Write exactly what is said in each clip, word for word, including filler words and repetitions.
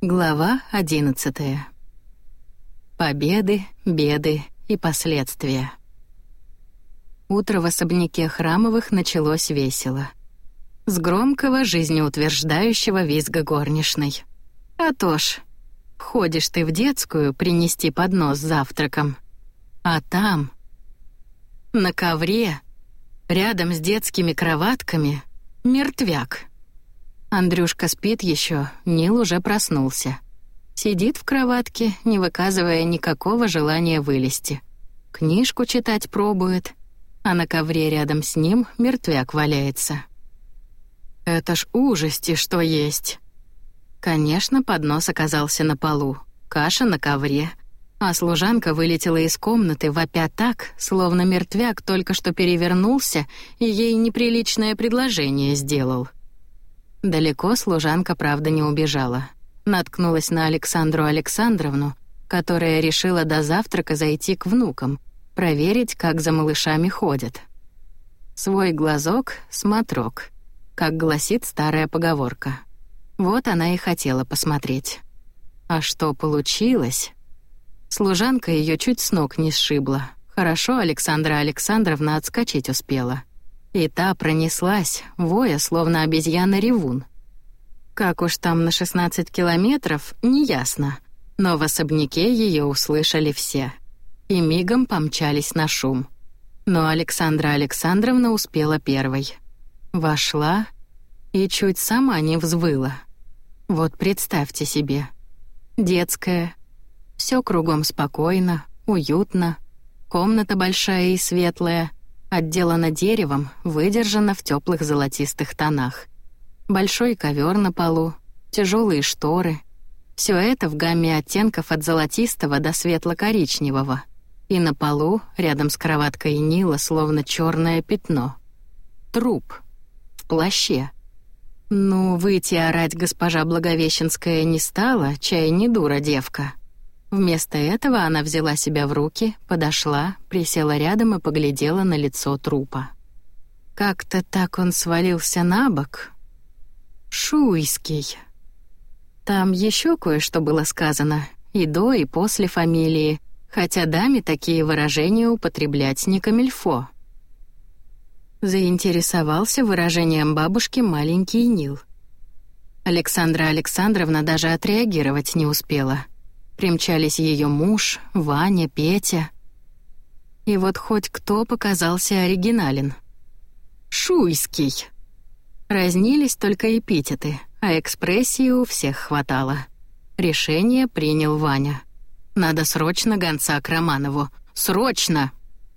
Глава одиннадцатая. Победы, беды и последствия. Утро в особняке Храмовых началось весело. С громкого, жизнеутверждающего визга горничной. А то ж, ходишь ты в детскую принести поднос с завтраком, а там, на ковре, рядом с детскими кроватками, мертвяк. Андрюшка спит еще, Нил уже проснулся. Сидит в кроватке, не выказывая никакого желания вылезти. Книжку читать пробует, а на ковре рядом с ним мертвяк валяется. Это ж ужасти, что есть. Конечно, поднос оказался на полу, каша на ковре, а служанка вылетела из комнаты, вопя так, словно мертвяк только что перевернулся и ей неприличное предложение сделал. Далеко служанка, правда, не убежала. Наткнулась на Александру Александровну, которая решила до завтрака зайти к внукам, проверить, как за малышами ходят. Свой глазок — смотрок, как гласит старая поговорка. Вот она и хотела посмотреть. А что получилось? Служанка ее чуть с ног не сшибла. Хорошо Александра Александровна отскочить успела. И та пронеслась, воя, словно обезьяна-ревун. Как уж там на шестнадцать километров, неясно, но в особняке ее услышали все. И мигом помчались на шум. Но Александра Александровна успела первой. Вошла и чуть сама не взвыла. Вот представьте себе. Детская, все кругом спокойно, уютно, комната большая и светлая, отделана деревом, выдержана в теплых золотистых тонах. Большой ковер на полу, тяжелые шторы. Все это в гамме оттенков от золотистого до светло-коричневого. И на полу, рядом с кроваткой Нила, словно черное пятно. Труп. В плаще. Ну, выйти орать госпожа Благовещенская не стала, чай не дура девка. Вместо этого она взяла себя в руки, подошла, присела рядом и поглядела на лицо трупа. Как-то так он свалился на бок. Шуйский. Там еще кое-что было сказано, и до, и после фамилии, хотя даме такие выражения употреблять не камильфо. Заинтересовался выражением бабушки маленький Нил. Александра Александровна даже отреагировать не успела. Примчались ее муж, Ваня, Петя. И вот хоть кто показался оригинален. Шуйский. Разнились только эпитеты, а экспрессии у всех хватало. Решение принял Ваня. Надо срочно гонца к Романову. Срочно!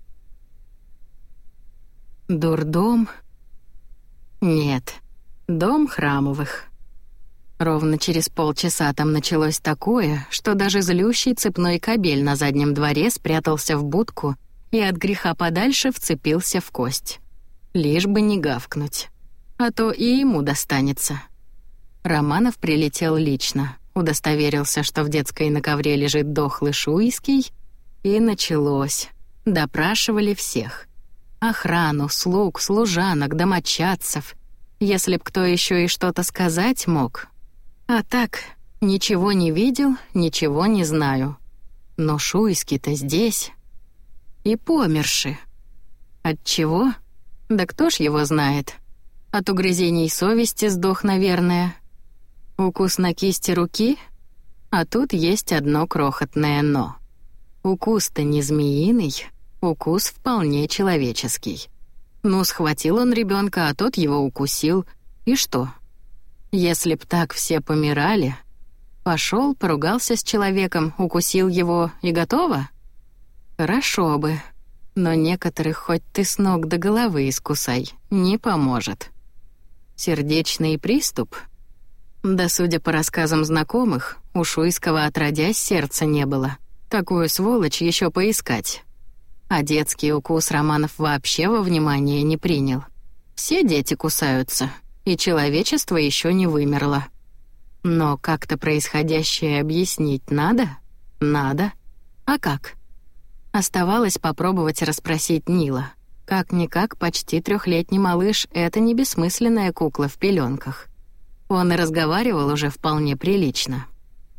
Дурдом? Нет, дом Храмовых. Ровно через полчаса там началось такое, что даже злющий цепной кобель на заднем дворе спрятался в будку и от греха подальше вцепился в кость. Лишь бы не гавкнуть. А то и ему достанется. Романов прилетел лично, удостоверился, что в детской на ковре лежит дохлый Шуйский, и началось. Допрашивали всех. Охрану, слуг, служанок, домочадцев. Если б кто еще и что-то сказать мог. А так, ничего не видел, ничего не знаю. Но Шуйский-то здесь. И померши. От чего? Да кто ж его знает? От угрызений совести сдох, наверное. Укус на кисти руки? А тут есть одно крохотное «но». Укус-то не змеиный, укус вполне человеческий. Ну, схватил он ребенка, а тот его укусил. И что? Если б так все помирали, пошел, поругался с человеком, укусил его и готово? Хорошо бы, но некоторых хоть ты с ног до головы искусай, не поможет. Сердечный приступ? Да, судя по рассказам знакомых, у Шуйского отродясь сердца не было. Такую сволочь еще поискать. А детский укус Романов вообще во внимание не принял. Все дети кусаются. И человечество еще не вымерло. Но как-то происходящее объяснить надо? Надо. А как? Оставалось попробовать расспросить Нила. Как-никак, почти трехлетний малыш — это не бессмысленная кукла в пеленках. Он и разговаривал уже вполне прилично.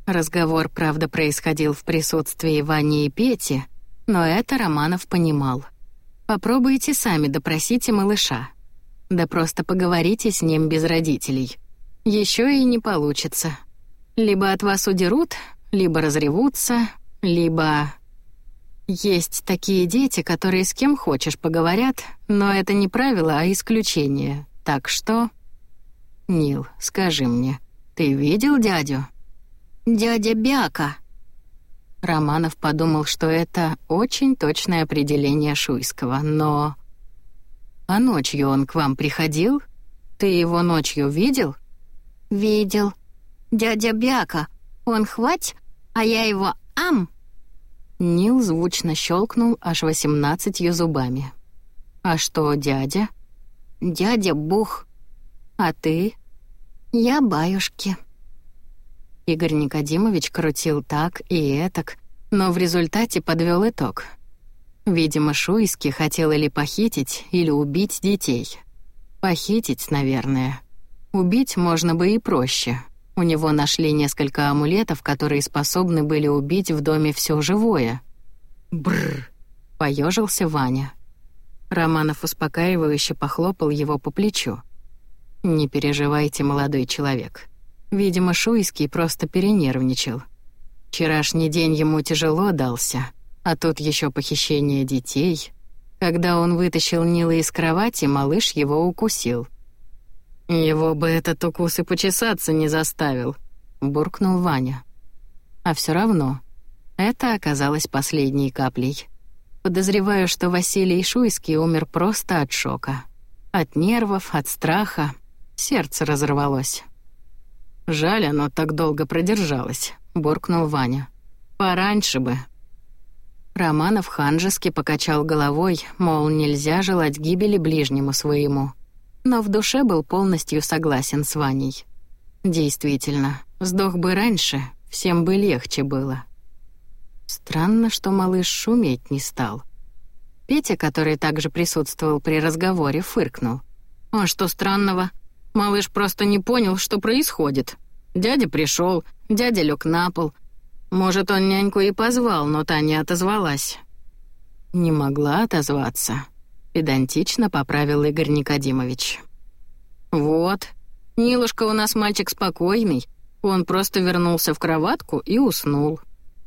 Разговор, правда, происходил в присутствии Вани и Пети, но это Романов понимал. Попробуйте сами допросите малыша. Да просто поговорите с ним без родителей. Еще и не получится. Либо от вас удерут, либо разревутся, либо... Есть такие дети, которые с кем хочешь поговорят, но это не правило, а исключение. Так что... Нил, скажи мне, ты видел дядю? Дядя Бяка. Романов подумал, что это очень точное определение Шуйского, но... А ночью он к вам приходил? Ты его ночью видел? Видел. Дядя Бяка. Он хвать, а я его ам. Нил звучно щелкнул аж восемнадцатью зубами. «А что, дядя?» «Дядя Бух. А ты?» «Я баюшки». Игорь Никодимович крутил так и этак, но в результате подвел итог. Видимо, Шуйский хотел или похитить, или убить детей. Похитить, наверное. Убить можно бы и проще. У него нашли несколько амулетов, которые способны были убить в доме все живое. Бррр, поежился Ваня. Романов успокаивающе похлопал его по плечу. Не переживайте, молодой человек. Видимо, Шуйский просто перенервничал. Вчерашний день ему тяжело дался, а тут еще похищение детей. Когда он вытащил Нила из кровати, малыш его укусил. «Его бы этот укус и почесаться не заставил», — буркнул Ваня. А все равно, это оказалось последней каплей. Подозреваю, что Василий Шуйский умер просто от шока. От нервов, от страха. Сердце разорвалось. «Жаль, оно так долго продержалось», — буркнул Ваня. «Пораньше бы». Романов ханжески покачал головой, мол, нельзя желать гибели ближнему своему. Но в душе был полностью согласен с Ваней. Действительно, сдох бы раньше, всем бы легче было. Странно, что малыш шуметь не стал. Петя, который также присутствовал при разговоре, фыркнул. «А что странного? Малыш просто не понял, что происходит. Дядя пришел, дядя лег на пол. Может, он няньку и позвал, но та не отозвалась». «Не могла отозваться», — педантично поправил Игорь Никодимович. «Вот, Нилушка у нас мальчик спокойный, он просто вернулся в кроватку и уснул».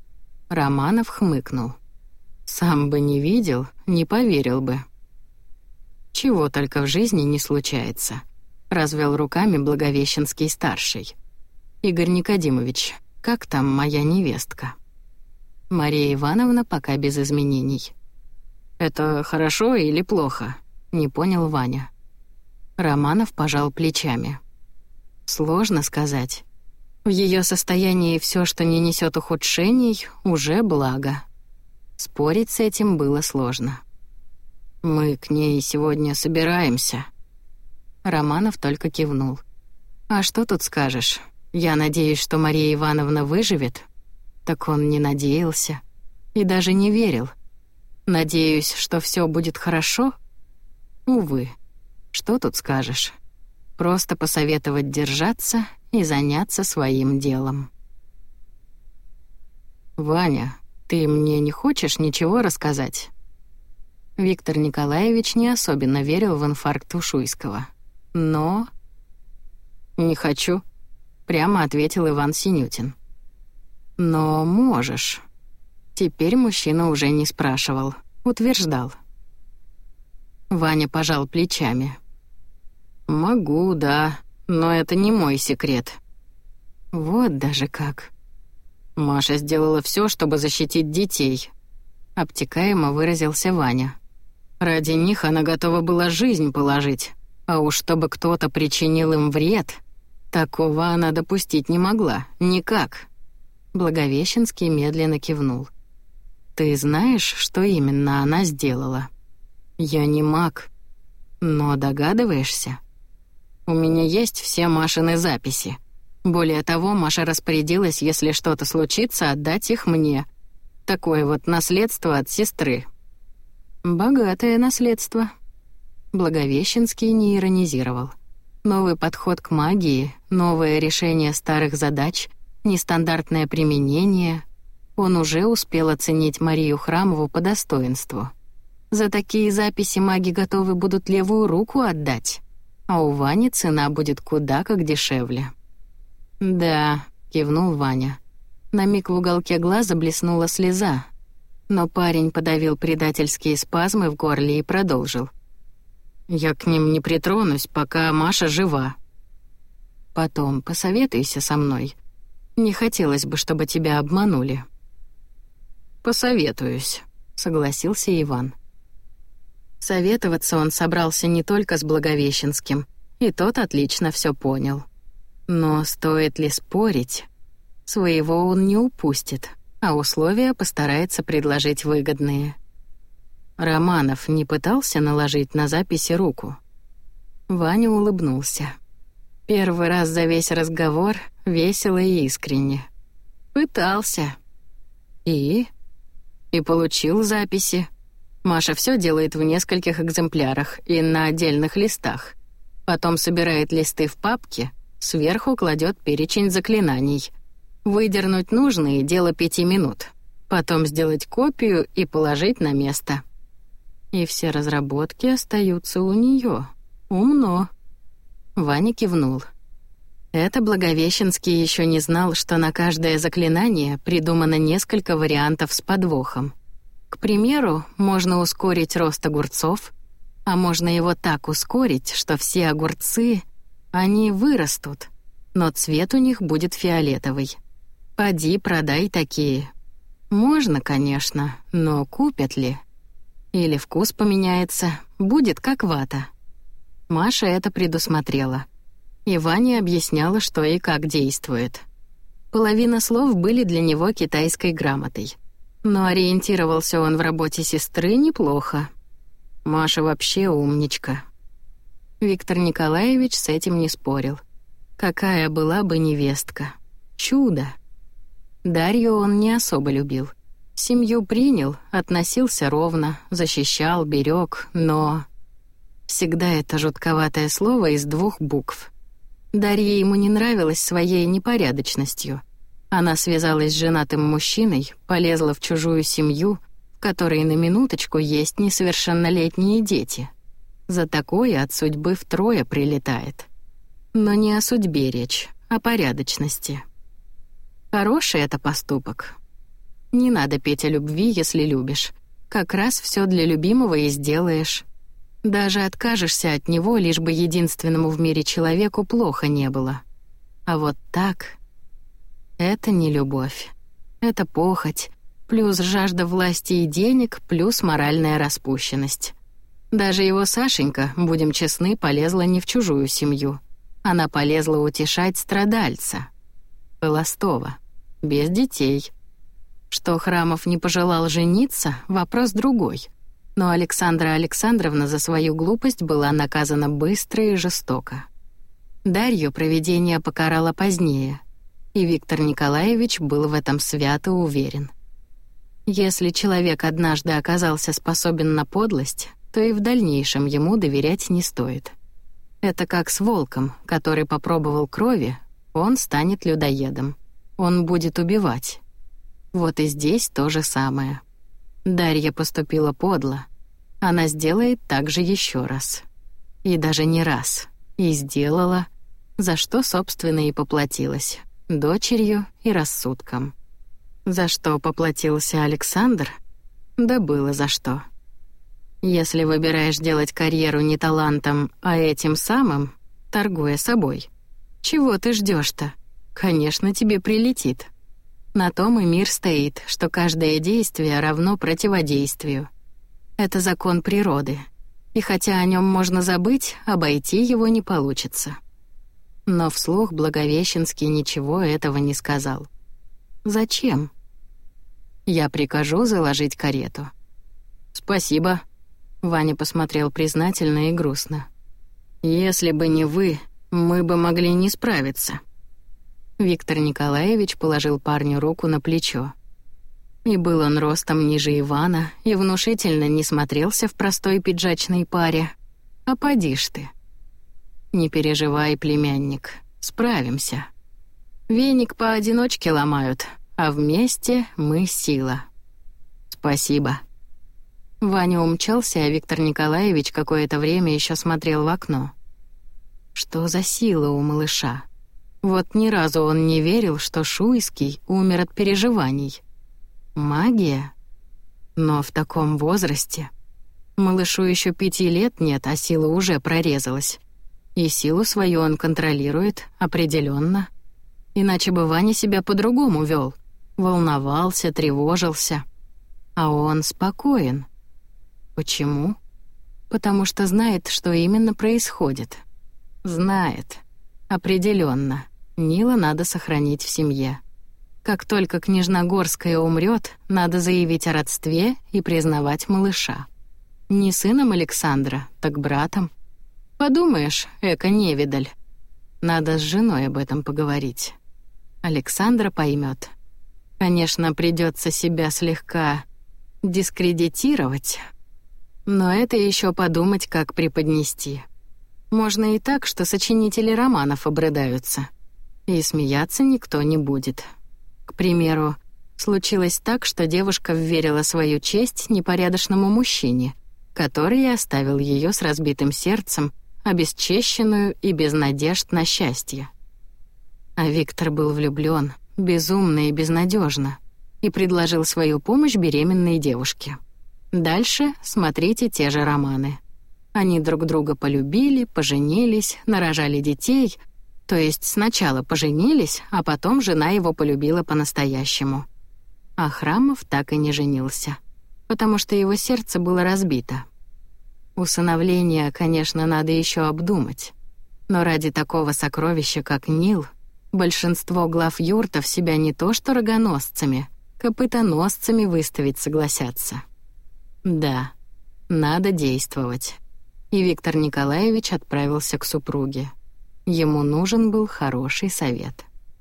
Романов хмыкнул. «Сам бы не видел, не поверил бы». «Чего только в жизни не случается», — развел руками Благовещенский-старший. «Игорь Никодимович, как там моя невестка?» Мария Ивановна пока без изменений. «Это хорошо или плохо?» — не понял Ваня. Романов пожал плечами. «Сложно сказать. В ее состоянии все, что не несет ухудшений, уже благо». Спорить с этим было сложно. «Мы к ней сегодня собираемся». Романов только кивнул. «А что тут скажешь? Я надеюсь, что Мария Ивановна выживет?» Так он не надеялся и даже не верил. «Надеюсь, что все будет хорошо?» Увы, что тут скажешь? Просто посоветовать держаться и заняться своим делом. «Ваня, ты мне не хочешь ничего рассказать?» Виктор Николаевич не особенно верил в инфаркт у Шуйского. Но... «Не хочу», — прямо ответил Иван Синютин. «Но можешь». Теперь мужчина уже не спрашивал, утверждал. Ваня пожал плечами. «Могу, да, но это не мой секрет». Вот даже как. Маша сделала все, чтобы защитить детей. Обтекаемо выразился Ваня. Ради них она готова была жизнь положить, а уж чтобы кто-то причинил им вред, такого она допустить не могла, никак. Благовещенский медленно кивнул. «Ты знаешь, что именно она сделала?» «Я не маг. Но догадываешься?» «У меня есть все Машины записи. Более того, Маша распорядилась, если что-то случится, отдать их мне. Такое вот наследство от сестры». «Богатое наследство». Благовещенский не иронизировал. Новый подход к магии, новое решение старых задач, нестандартное применение. Он уже успел оценить Марию Храмову по достоинству. За такие записи маги готовы будут левую руку отдать, а у Вани цена будет куда как дешевле. «Да», — кивнул Ваня. На миг в уголке глаза блеснула слеза, но парень подавил предательские спазмы в горле и продолжил. «Я к ним не притронусь, пока Маша жива. Потом посоветуйся со мной. Не хотелось бы, чтобы тебя обманули». «Посоветуюсь», — согласился Иван. Советоваться он собрался не только с Благовещенским, и тот отлично все понял. Но стоит ли спорить? Своего он не упустит, а условия постарается предложить выгодные. Романов не пытался наложить на записи руку. Ваня улыбнулся. Первый раз за весь разговор весело и искренне. Пытался. И? И получил записи. Маша все делает в нескольких экземплярах и на отдельных листах. Потом собирает листы в папке, сверху кладет перечень заклинаний. Выдернуть нужные — дело пяти минут. Потом сделать копию и положить на место. И все разработки остаются у нее. Умно. Ваня кивнул. Это Благовещенский еще не знал, что на каждое заклинание придумано несколько вариантов с подвохом. К примеру, можно ускорить рост огурцов, а можно его так ускорить, что все огурцы, они вырастут, но цвет у них будет фиолетовый. Поди, продай такие. Можно, конечно, но купят ли? Или вкус поменяется, будет как вата. Маша это предусмотрела. И Ваня объясняла, что и как действует. Половина слов были для него китайской грамотой. Но ориентировался он в работе сестры неплохо. Маша вообще умничка. Виктор Николаевич с этим не спорил. Какая была бы невестка. Чудо. Дарью он не особо любил. Семью принял, относился ровно, защищал, берег, но... Всегда это жутковатое слово из двух букв. Дарья ему не нравилась своей непорядочностью. Она связалась с женатым мужчиной, полезла в чужую семью, в которой на минуточку есть несовершеннолетние дети. За такое от судьбы втрое прилетает. Но не о судьбе речь, о порядочности. Хороший это поступок. Не надо петь о любви, если любишь. Как раз все для любимого и сделаешь. Даже откажешься от него, лишь бы единственному в мире человеку плохо не было. А вот так... Это не любовь. Это похоть, плюс жажда власти и денег, плюс моральная распущенность. Даже его Сашенька, будем честны, полезла не в чужую семью. Она полезла утешать страдальца. Холостого. Без детей. Что Храмов не пожелал жениться — вопрос другой. Но Александра Александровна за свою глупость была наказана быстро и жестоко. Дарью провидение покарало позднее, и Виктор Николаевич был в этом свято уверен. Если человек однажды оказался способен на подлость, то и в дальнейшем ему доверять не стоит. Это как с волком, который попробовал крови, он станет людоедом. Он будет убивать. Вот и здесь то же самое. Дарья поступила подло. Она сделает так же еще раз. И даже не раз. И сделала, за что, собственно, и поплатилась. Дочерью и рассудком. За что поплатился Александр? Да было за что. Если выбираешь делать карьеру не талантом, а этим самым, торгуя собой, чего ты ждешь-то? Конечно, тебе прилетит. На том и мир стоит, что каждое действие равно противодействию. Это закон природы. И хотя о нем можно забыть, обойти его не получится. Но вслух Благовещенский ничего этого не сказал. Зачем? Я прикажу заложить карету. Спасибо. Ваня посмотрел признательно и грустно. Если бы не вы, мы бы могли не справиться. Виктор Николаевич положил парню руку на плечо. И был он ростом ниже Ивана, и внушительно не смотрелся в простой пиджачной паре. А поди ж ты. Не переживай, племянник, справимся. Веник поодиночке ломают, а вместе мы сила. Спасибо. Ваня умчался, а Виктор Николаевич какое-то время еще смотрел в окно. Что за сила у малыша? Вот ни разу он не верил, что Шуйский умер от переживаний. Магия? Но в таком возрасте. Малышу еще пяти лет нет, а сила уже прорезалась. И силу свою он контролирует, определенно. Иначе бы Ваня себя по-другому вел. Волновался, тревожился. А он спокоен. Почему? Потому что знает, что именно происходит. Знает. Определенно. Нила надо сохранить в семье. Как только княжна Горская умрет, надо заявить о родстве и признавать малыша. Не сыном Александра, так братом. Подумаешь, эко-невидаль. Надо с женой об этом поговорить. Александра поймет. Конечно, придется себя слегка дискредитировать, но это еще подумать, как преподнести. Можно и так, что сочинители романов обрыдаются, и смеяться никто не будет. К примеру, случилось так, что девушка вверила свою честь непорядочному мужчине, который оставил ее с разбитым сердцем, обесчещенную и без надежд на счастье. А Виктор был влюблён, безумно и безнадежно, и предложил свою помощь беременной девушке. Дальше смотрите те же романы. Они друг друга полюбили, поженились, нарожали детей, то есть сначала поженились, а потом жена его полюбила по-настоящему. А Храмов так и не женился, потому что его сердце было разбито. Усыновление, конечно, надо еще обдумать, но ради такого сокровища, как Нил, большинство глав юртов себя не то что рогоносцами, копытоносцами выставить согласятся. Да, надо действовать. И Виктор Николаевич отправился к супруге. Ему нужен был хороший совет.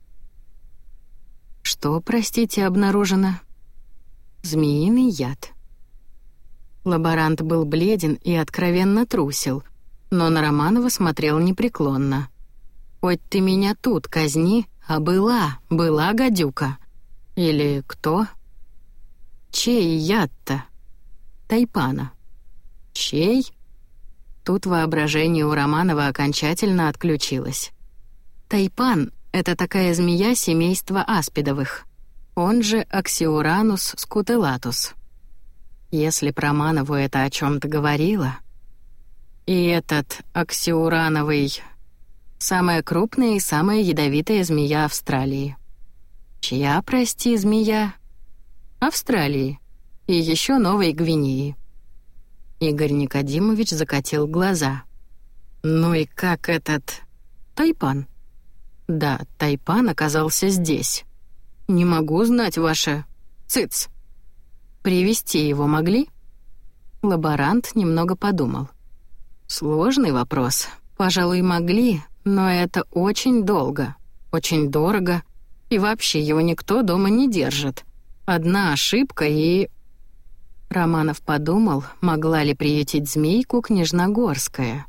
Что, простите, обнаружено? Змеиный яд. Лаборант был бледен и откровенно трусил, но на Романова смотрел непреклонно. «Хоть ты меня тут казни, а была, была гадюка. Или кто?» «Чей яд-то?» «Тайпана». «Чей?» Тут воображение у Романова окончательно отключилось. Тайпан — это такая змея семейства аспидовых, он же Аксиуранус скутелатус. Если б Романову это о чем-то говорило. И этот аксиурановый — самая крупная и самая ядовитая змея Австралии. Чья, прости, змея? Австралии. И еще Новой Гвинеи. Игорь Никодимович закатил глаза. Ну и как этот... Тайпан? Да, Тайпан оказался здесь. Не могу знать ваше... Цыц! Привести его могли? Лаборант немного подумал. Сложный вопрос. Пожалуй, могли, но это очень долго, очень дорого, и вообще его никто дома не держит. Одна ошибка и... Романов подумал, могла ли приютить змейку княжна Горская.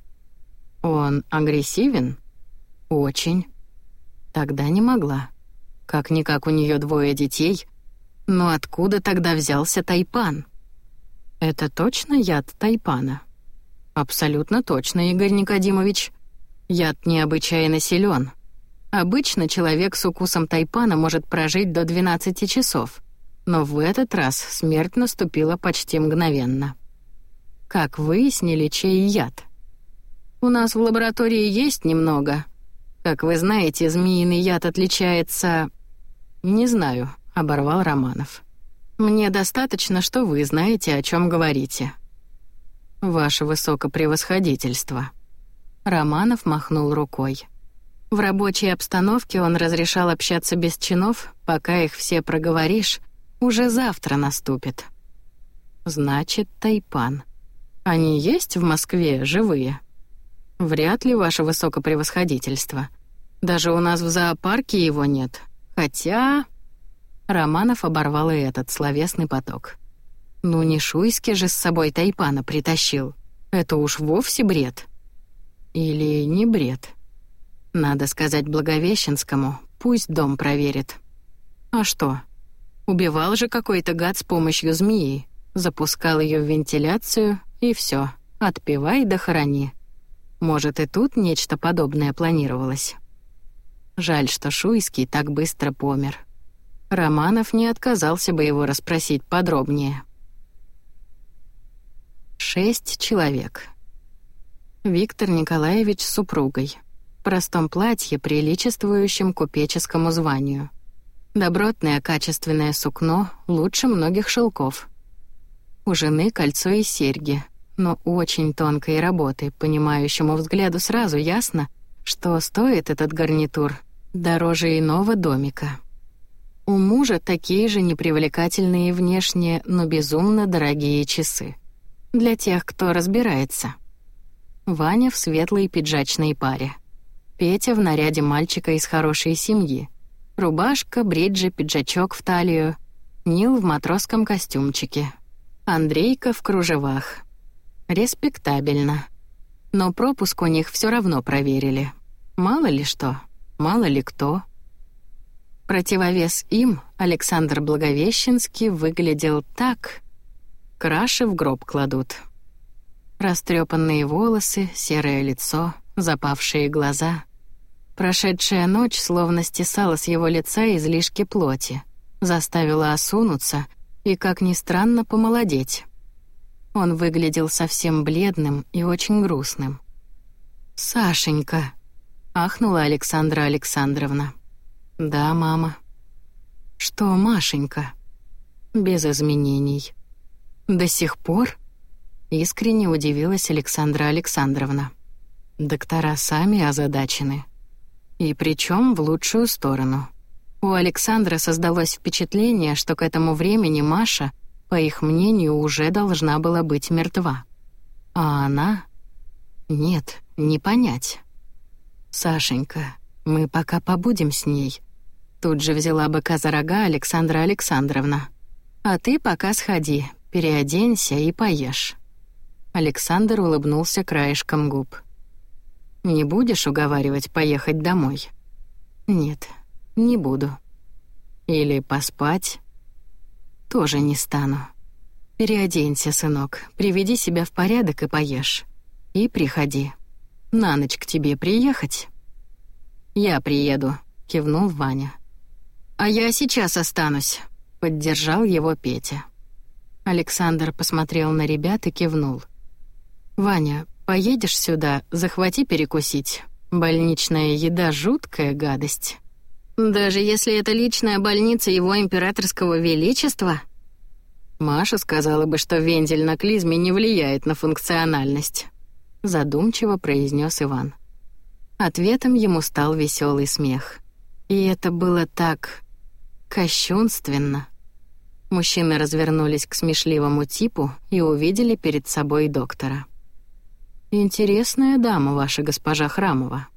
Он агрессивен? Очень. Тогда не могла. Как-никак у нее двое детей. Но откуда тогда взялся Тайпан? Это точно яд Тайпана? Абсолютно точно, Игорь Никодимович. Яд необычайно силен. Обычно человек с укусом Тайпана может прожить до двенадцати часов, но в этот раз смерть наступила почти мгновенно. Как выяснили, чей яд? У нас в лаборатории есть немного. Как вы знаете, змеиный яд отличается... Не знаю, оборвал Романов. Мне достаточно, что вы знаете, о чем говорите. Ваше высокопревосходительство. Романов махнул рукой. В рабочей обстановке он разрешал общаться без чинов, пока их все проговоришь, уже завтра наступит. Значит, Тайпан. Они есть в Москве живые? Вряд ли, ваше высокопревосходительство. Даже у нас в зоопарке его нет. Хотя... Романов оборвал и этот словесный поток. Ну не Шуйский же с собой Тайпана притащил. Это уж вовсе бред. Или не бред. Надо сказать Благовещенскому, Пусть дом проверит. А что? Убивал же какой-то гад с помощью змеи, запускал ее в вентиляцию, и все. Отпевай да хорони. Может, и тут нечто подобное планировалось. Жаль, что Шуйский так быстро помер. Романов не отказался бы его расспросить подробнее. Шесть человек. Виктор Николаевич с супругой. В простом платье, приличествующем купеческому званию. Добротное качественное сукно лучше многих шелков. У жены кольцо и серьги, но очень тонкой работы, понимающему взгляду сразу ясно, что стоит этот гарнитур дороже иного домика. У мужа такие же непривлекательные внешне, но безумно дорогие часы. Для тех, кто разбирается. Ваня в светлой пиджачной паре. Петя в наряде мальчика из хорошей семьи. Рубашка, бриджи, пиджачок в талию. Нил в матросском костюмчике. Андрейка в кружевах. Респектабельно. Но пропуск у них все равно проверили. Мало ли что, мало ли кто. Противовес им Александр Благовещенский выглядел так... Краши в гроб кладут. Растрепанные волосы, серое лицо, запавшие глаза. Прошедшая ночь словно стесала с его лица излишки плоти, заставила осунуться и, как ни странно, помолодеть. Он выглядел совсем бледным и очень грустным. «Сашенька!» — ахнула Александра Александровна. «Да, мама». «Что, Машенька?» «Без изменений». «До сих пор?» — искренне удивилась Александра Александровна. Доктора сами озадачены. И причем в лучшую сторону. У Александра создалось впечатление, что к этому времени Маша, по их мнению, уже должна была быть мертва. А она... Нет, не понять. «Сашенька, мы пока побудем с ней». Тут же взяла быка за рога Александра Александровна. «А ты пока сходи, переоденься и поешь». Александр улыбнулся краешком губ. «Не будешь уговаривать поехать домой?» «Нет, не буду». «Или поспать?» «Тоже не стану. Переоденься, сынок, приведи себя в порядок и поешь. И приходи. На ночь к тебе приехать?» «Я приеду», — кивнул Ваня. «А я сейчас останусь», — поддержал его Петя. Александр посмотрел на ребят и кивнул. «Ваня, поедешь сюда, захвати перекусить. Больничная еда — жуткая гадость». «Даже если это личная больница его императорского величества?» Маша сказала бы, что вензель на клизме не влияет на функциональность, задумчиво произнес Иван. Ответом ему стал веселый смех. И это было так кощунственно. Мужчины развернулись к смешливому типу и увидели перед собой доктора. «Интересная дама, ваша госпожа Храмова».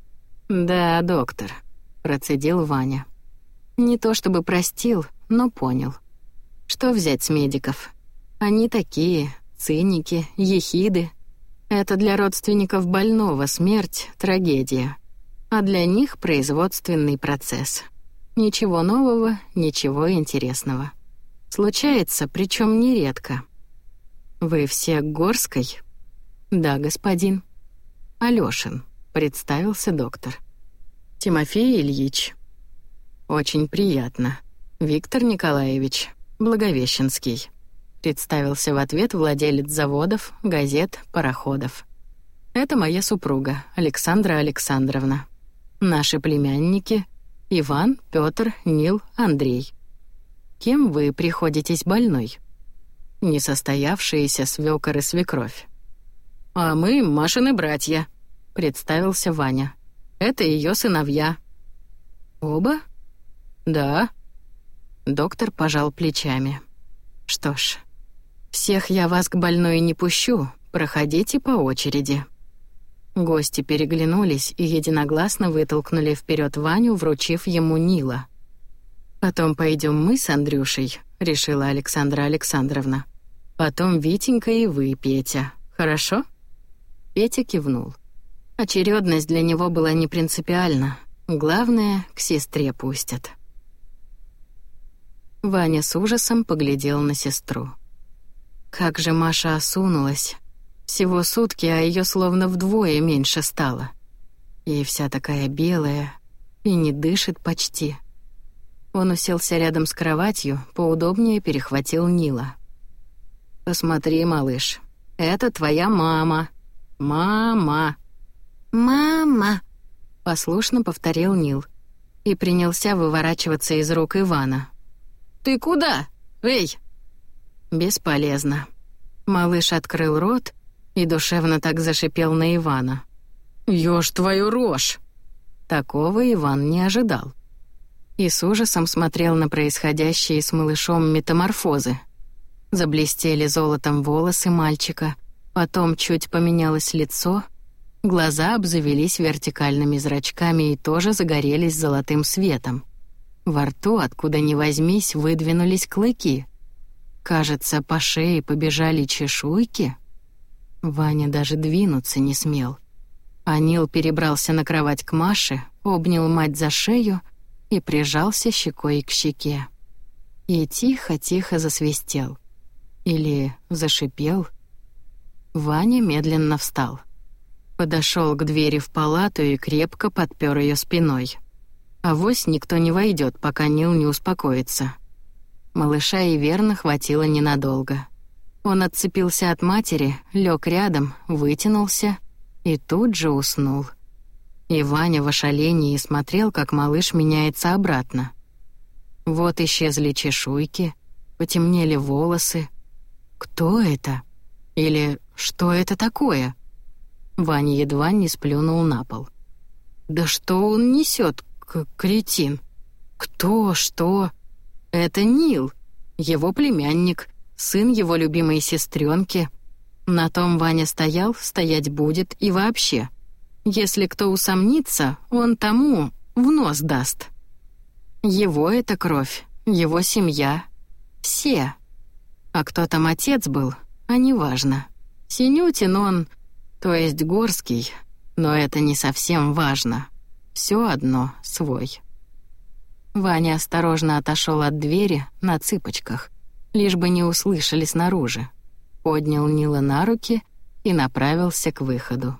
«Да, доктор», — процедил Ваня. Не то чтобы простил, но понял. Что взять с медиков? Они такие, циники, ехиды. Это для родственников больного смерть — трагедия. А для них производственный процесс. Ничего нового, ничего интересного. Случается, причем нередко. «Вы все Горской?» «Да, господин». «Алёшин», — представился доктор. «Тимофей Ильич». «Очень приятно. Виктор Николаевич, Благовещенский», — представился в ответ владелец заводов, газет, пароходов. «Это моя супруга, Александра Александровна. Наши племянники — Иван, Пётр, Нил, Андрей. Кем вы приходитесь больной?» «Несостоявшиеся свёкор и свекровь». «А мы Машины братья», — представился Ваня. «Это её сыновья». «Оба?» «Да». Доктор пожал плечами. «Что ж, всех я вас к больной не пущу, проходите по очереди». Гости переглянулись и единогласно вытолкнули вперед Ваню, вручив ему Нила. «Потом пойдем мы с Андрюшей», — решила Александра Александровна. «Потом Витенька и вы, Петя. Хорошо?» Петя кивнул. Очередность для него была не принципиальна. Главное, к сестре пустят. Ваня с ужасом поглядел на сестру. Как же Маша осунулась. Всего сутки, а ее словно вдвое меньше стало. И вся такая белая, и не дышит почти. Он уселся рядом с кроватью, поудобнее перехватил Нила. «Посмотри, малыш, это твоя мама. Мама!» «Мама!» — послушно повторил Нил и принялся выворачиваться из рук Ивана. «Ты куда? Эй!» Бесполезно. Малыш открыл рот и душевно так зашипел на Ивана. «Ешь твою рожь!» Такого Иван не ожидал. И с ужасом смотрел на происходящие с малышом метаморфозы. Заблестели золотом волосы мальчика, потом чуть поменялось лицо, глаза обзавелись вертикальными зрачками и тоже загорелись золотым светом. Во рту, откуда ни возьмись, выдвинулись клыки. Кажется, по шее побежали чешуйки. Ваня даже двинуться не смел. А Нил перебрался на кровать к Маше, обнял мать за шею и прижался щекой к щеке. И тихо-тихо засвистел. Или зашипел. Ваня медленно встал. Подошел к двери в палату и крепко подпер ее спиной. Авось никто не войдет, пока Нил не успокоится. Малыша и верно хватило ненадолго. Он отцепился от матери, лег рядом, вытянулся и тут же уснул. И Ваня в ошалении смотрел, как малыш меняется обратно. Вот исчезли чешуйки, потемнели волосы. Кто это? Или что это такое? Ваня едва не сплюнул на пол. Да что он несет, к кретин? Кто, что? Это Нил, его племянник, сын его любимой сестренки. На том Ваня стоял, стоять будет и вообще. Если кто усомнится, он тому в нос даст. Его это кровь, его семья, все. А кто там отец был, а неважно. Синютин он, то есть Горский, но это не совсем важно. Все одно свой. Ваня осторожно отошел от двери на цыпочках, лишь бы не услышали снаружи. Поднял Нила на руки и направился к выходу.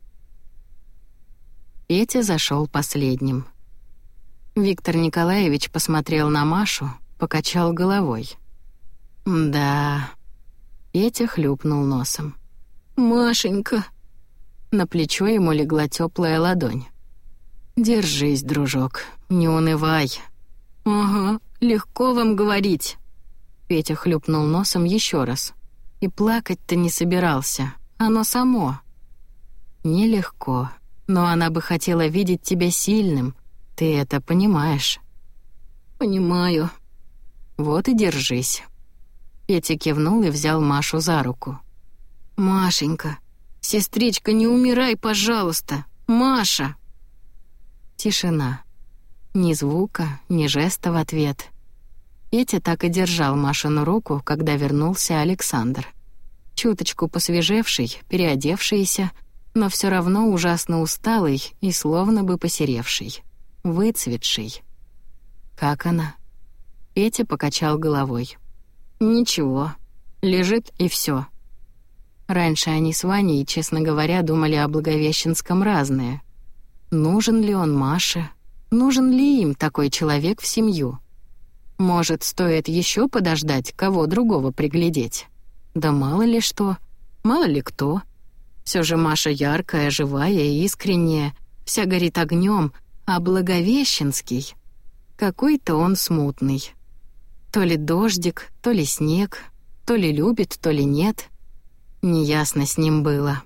Петя зашел последним. Виктор Николаевич посмотрел на Машу, покачал головой. «Да...» Петя хлюпнул носом. «Машенька...» На плечо ему легла теплая ладонь. «Держись, дружок, не унывай». «Ага, легко вам говорить». Петя хлюпнул носом еще раз. И плакать-то не собирался, оно само. Нелегко, но она бы хотела видеть тебя сильным, ты это понимаешь? Понимаю. Вот и держись. Петя кивнул и взял Машу за руку. Машенька, сестричка, не умирай, пожалуйста, Маша. Тишина. Ни звука, ни жеста в ответ. Петя так и держал Машину руку, когда вернулся Александр. Чуточку посвежевший, переодевшийся, но все равно ужасно усталый и словно бы посеревший, выцветший. «Как она?» Петя покачал головой. «Ничего, лежит и все». Раньше они с Ваней, честно говоря, думали о Благовещенском разное. Нужен ли он Маше? Нужен ли им такой человек в семью? Может, стоит еще подождать, кого другого приглядеть? Да мало ли что, мало ли кто. Все же Маша яркая, живая и искренняя, вся горит огнем, а Благовещенский... Какой-то он смутный. То ли дождик, то ли снег, то ли любит, то ли нет. Неясно с ним было.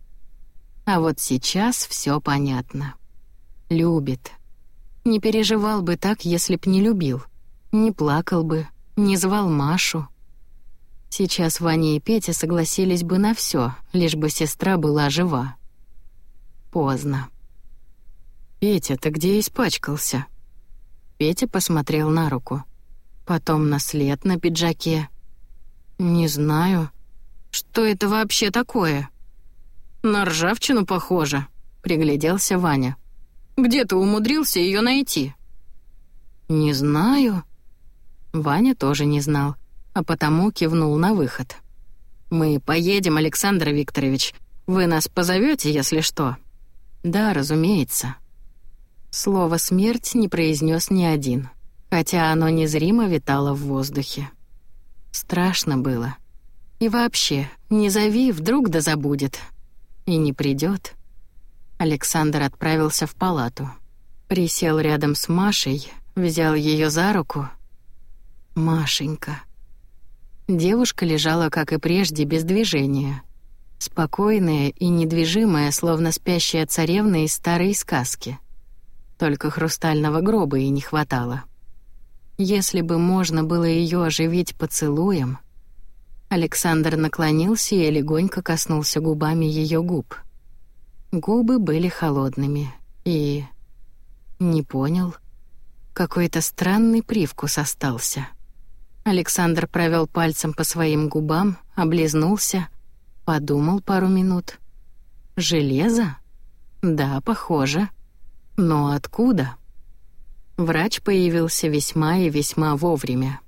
А вот сейчас все понятно. Любит. Не переживал бы так, если б не любил. Не плакал бы, не звал Машу. Сейчас Ваня и Петя согласились бы на все, лишь бы сестра была жива. Поздно. «Петя, ты где испачкался?» Петя посмотрел на руку. Потом на след на пиджаке. «Не знаю. Что это вообще такое?» «На ржавчину похоже», — пригляделся Ваня. Где ты умудрился ее найти?» «Не знаю». Ваня тоже не знал, а потому кивнул на выход. «Мы поедем, Александр Викторович. Вы нас позовете, если что?» «Да, разумеется». Слово «смерть» не произнес ни один, хотя оно незримо витало в воздухе. Страшно было. И вообще, не зови, вдруг да забудет. И не придет. Александр отправился в палату. Присел рядом с Машей, взял ее за руку. Машенька. Девушка лежала, как и прежде, без движения. Спокойная и недвижимая, словно спящая царевна из старой сказки. Только хрустального гроба ей не хватало. Если бы можно было ее оживить поцелуем... Александр наклонился и легонько коснулся губами ее губ. Губы были холодными и... Не понял. Какой-то странный привкус остался. Александр провел пальцем по своим губам, облизнулся, подумал пару минут. «Железо? Да, похоже. Но откуда?» Врач появился весьма и весьма вовремя.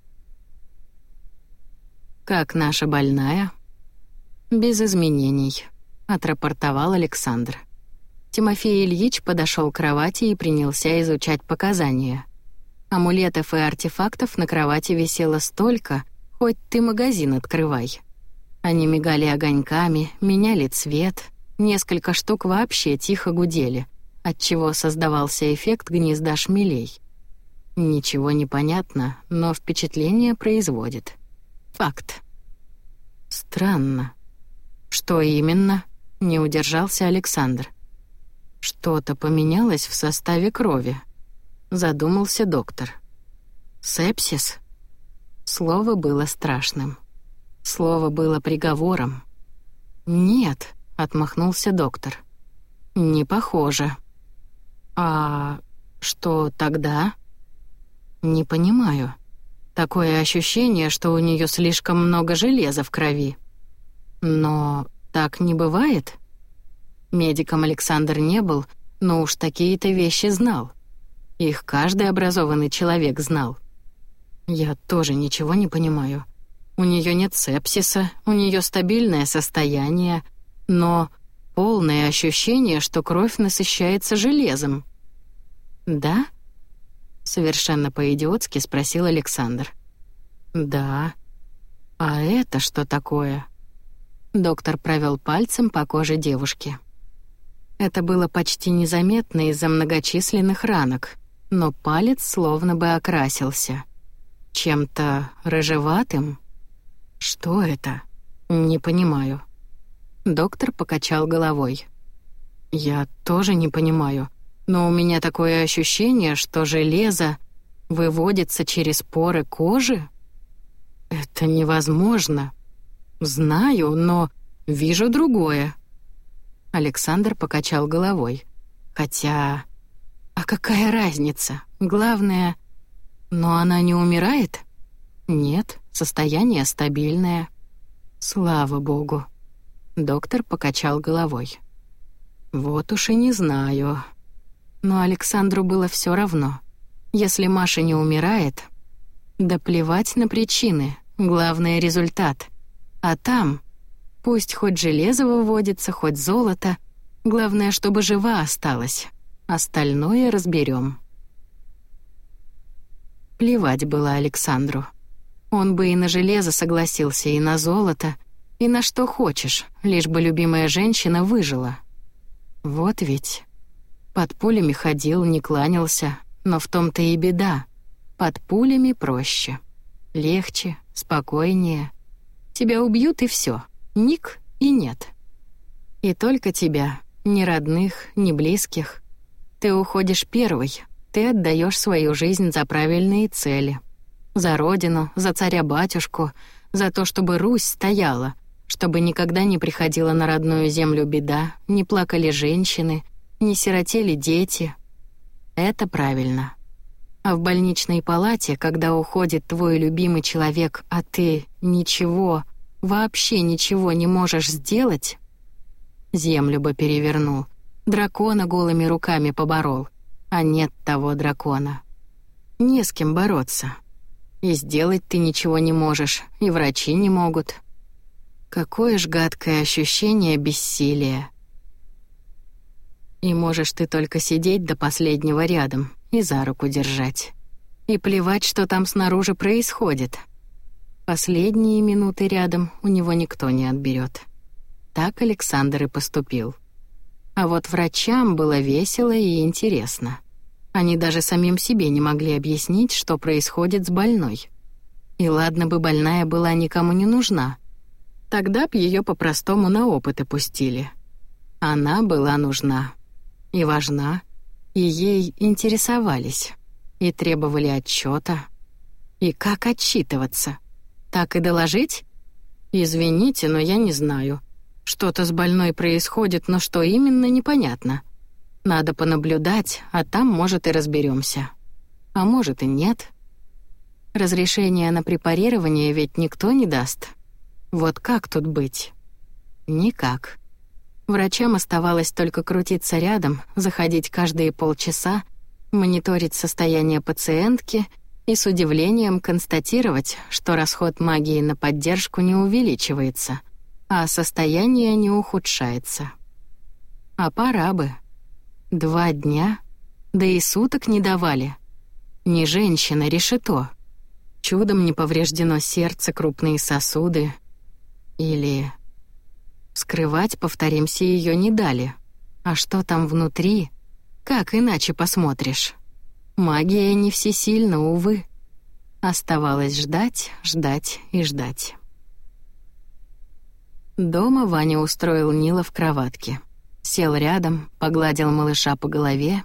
«Как наша больная?» «Без изменений», — отрапортовал Александр. Тимофей Ильич подошел к кровати и принялся изучать показания. Амулетов и артефактов на кровати висело столько, хоть ты магазин открывай. Они мигали огоньками, меняли цвет, несколько штук вообще тихо гудели, отчего создавался эффект гнезда шмелей. Ничего не понятно, но впечатление производит. Факт. Странно. Что именно? Не удержался Александр. Что-то поменялось в составе крови. Задумался доктор. Сепсис? Слово было страшным. Слово было приговором. «Нет», — отмахнулся доктор. «Не похоже». «А что тогда?» «Не понимаю. Такое ощущение, что у нее слишком много железа в крови. Но так не бывает?» Медиком Александр не был, но уж такие-то вещи знал. Их каждый образованный человек знал. «Я тоже ничего не понимаю. У нее нет сепсиса, у нее стабильное состояние, но полное ощущение, что кровь насыщается железом». «Да?» — совершенно по-идиотски спросил Александр. «Да. А это что такое?» Доктор провел пальцем по коже девушки. Это было почти незаметно из-за многочисленных ранок, но палец словно бы окрасился. Чем-то рыжеватым? Что это? Не понимаю. Доктор покачал головой. Я тоже не понимаю, но у меня такое ощущение, что железо выводится через поры кожи. Это невозможно. Знаю, но вижу другое. Александр покачал головой. Хотя... А какая разница? Главное... Но она не умирает? Нет, состояние стабильное. Слава богу. Доктор покачал головой. Вот уж и не знаю. Но Александру было все равно. Если Маша не умирает... Да плевать на причины, главное — результат. А там... Пусть хоть железо выводится, хоть золото. Главное, чтобы жива осталась. Остальное разберем. Плевать было Александру. Он бы и на железо согласился, и на золото, и на что хочешь, лишь бы любимая женщина выжила. Вот ведь. Под пулями ходил, не кланялся, но в том-то и беда. Под пулями проще. Легче, спокойнее. Тебя убьют, и все. Ник и нет. И только тебя, ни родных, ни близких. Ты уходишь первый, ты отдаешь свою жизнь за правильные цели. За родину, за царя-батюшку, за то, чтобы Русь стояла, чтобы никогда не приходила на родную землю беда, не плакали женщины, не сиротели дети. Это правильно. А в больничной палате, когда уходит твой любимый человек, а ты ничего... вообще ничего не можешь сделать, землю бы перевернул, дракона голыми руками поборол, а нет того дракона. Не с кем бороться. И сделать ты ничего не можешь, и врачи не могут. Какое ж гадкое ощущение бессилия. И можешь ты только сидеть до последнего рядом и за руку держать. И плевать, что там снаружи происходит. Последние минуты рядом у него никто не отберет. Так Александр и поступил. А вот врачам было весело и интересно. Они даже самим себе не могли объяснить, что происходит с больной. И ладно бы больная была никому не нужна. Тогда б ее по-простому на опыты пустили. Она была нужна. И важна. И ей интересовались. И требовали отчета. И как отчитываться? Так и доложить? Извините, но я не знаю. Что-то с больной происходит, но что именно, непонятно. Надо понаблюдать, а там, может, и разберемся. А может, и нет. Разрешения на препарирование ведь никто не даст. Вот как тут быть? Никак. Врачам оставалось только крутиться рядом, заходить каждые полчаса, мониторить состояние пациентки и с удивлением констатировать, что расход магии на поддержку не увеличивается, а состояние не ухудшается. А пора бы. Два дня? Да и суток не давали. Не женщина, решето. Чудом не повреждено сердце, крупные сосуды. Или... Скрывать, повторимся, ее не дали. А что там внутри? Как иначе посмотришь? Магия не всесильна, увы. Оставалось ждать, ждать и ждать. Дома Ваня устроил Нила в кроватке. Сел рядом, погладил малыша по голове.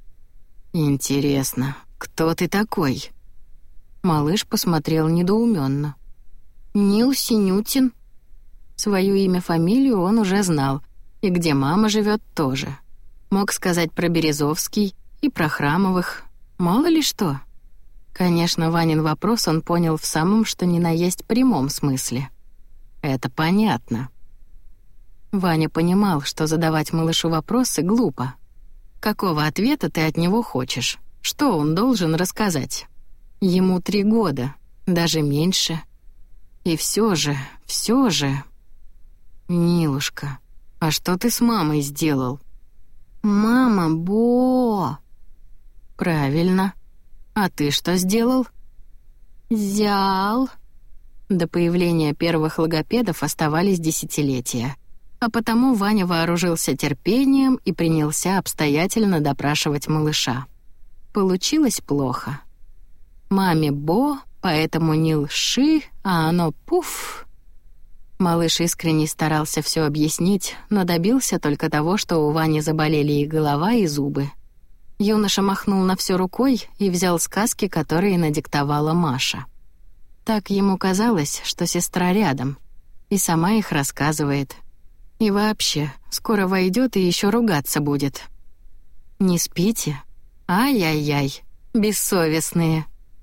«Интересно, кто ты такой?» Малыш посмотрел недоуменно. «Нил Синютин». Свое имя-фамилию он уже знал, и где мама живет тоже. Мог сказать про Березовский и про Храмовых. Мало ли что. Конечно, Ванин вопрос он понял в самом что ни на есть прямом смысле. Это понятно. Ваня понимал, что задавать малышу вопросы глупо. Какого ответа ты от него хочешь? Что он должен рассказать? Ему три года, даже меньше. И все же, все же... «Нилушка, а что ты с мамой сделал?» «Мама, Бо!» «Правильно. А ты что сделал?» «Взял». До появления первых логопедов оставались десятилетия, а потому Ваня вооружился терпением и принялся обстоятельно допрашивать малыша. Получилось плохо. Маме Бо, поэтому Нил Ши, а оно пуф. Малыш искренне старался все объяснить, но добился только того, что у Вани заболели и голова, и зубы. Юноша махнул на все рукой и взял сказки, которые надиктовала Маша. Так ему казалось, что сестра рядом, и сама их рассказывает. И вообще, скоро войдет и еще ругаться будет. «Не спите? Ай-яй-яй, бессовестные!»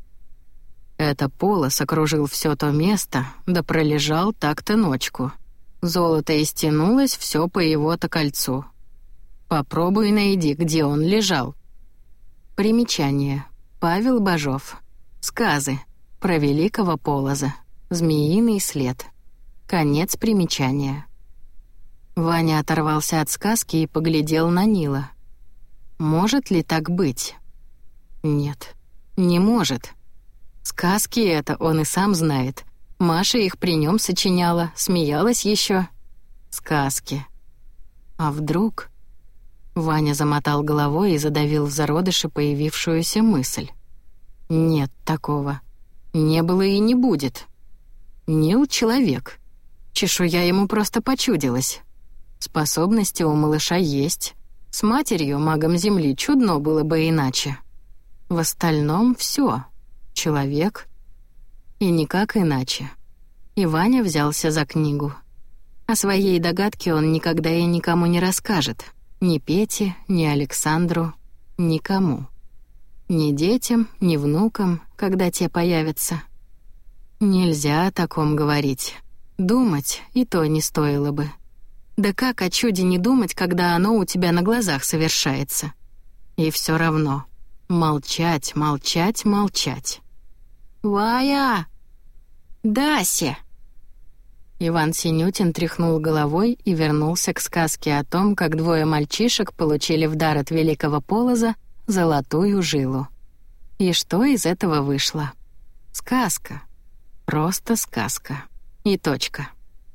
Это полос окружил все то место, да пролежал так-то ночку. Золото истянулось все по его-то кольцу. Попробуй найди, где он лежал. Примечание. Павел Бажов. Сказы. Про великого полоза. Змеиный след. Конец примечания. Ваня оторвался от сказки и поглядел на Нила. Может ли так быть? Нет, не может. Сказки это он и сам знает. Маша их при нем сочиняла, смеялась еще. Сказки. А вдруг... Ваня замотал головой и задавил в зародыше появившуюся мысль. Нет такого. Не было и не будет. Нил — человек. Чешуя ему просто почудилась. Способности у малыша есть. С матерью, магом Земли, чудно было бы иначе. В остальном все. Человек. И никак иначе. И Ваня взялся за книгу. О своей догадке он никогда и никому не расскажет. Ни Пете, ни Александру, никому. Ни детям, ни внукам, когда те появятся. Нельзя о таком говорить. Думать и то не стоило бы. Да как о чуде не думать, когда оно у тебя на глазах совершается? И все равно молчать, молчать, молчать. «Вая! Дася!» Иван Синютин тряхнул головой и вернулся к сказке о том, как двое мальчишек получили в дар от великого Полоза золотую жилу. И что из этого вышло? Сказка. Просто сказка. И точка.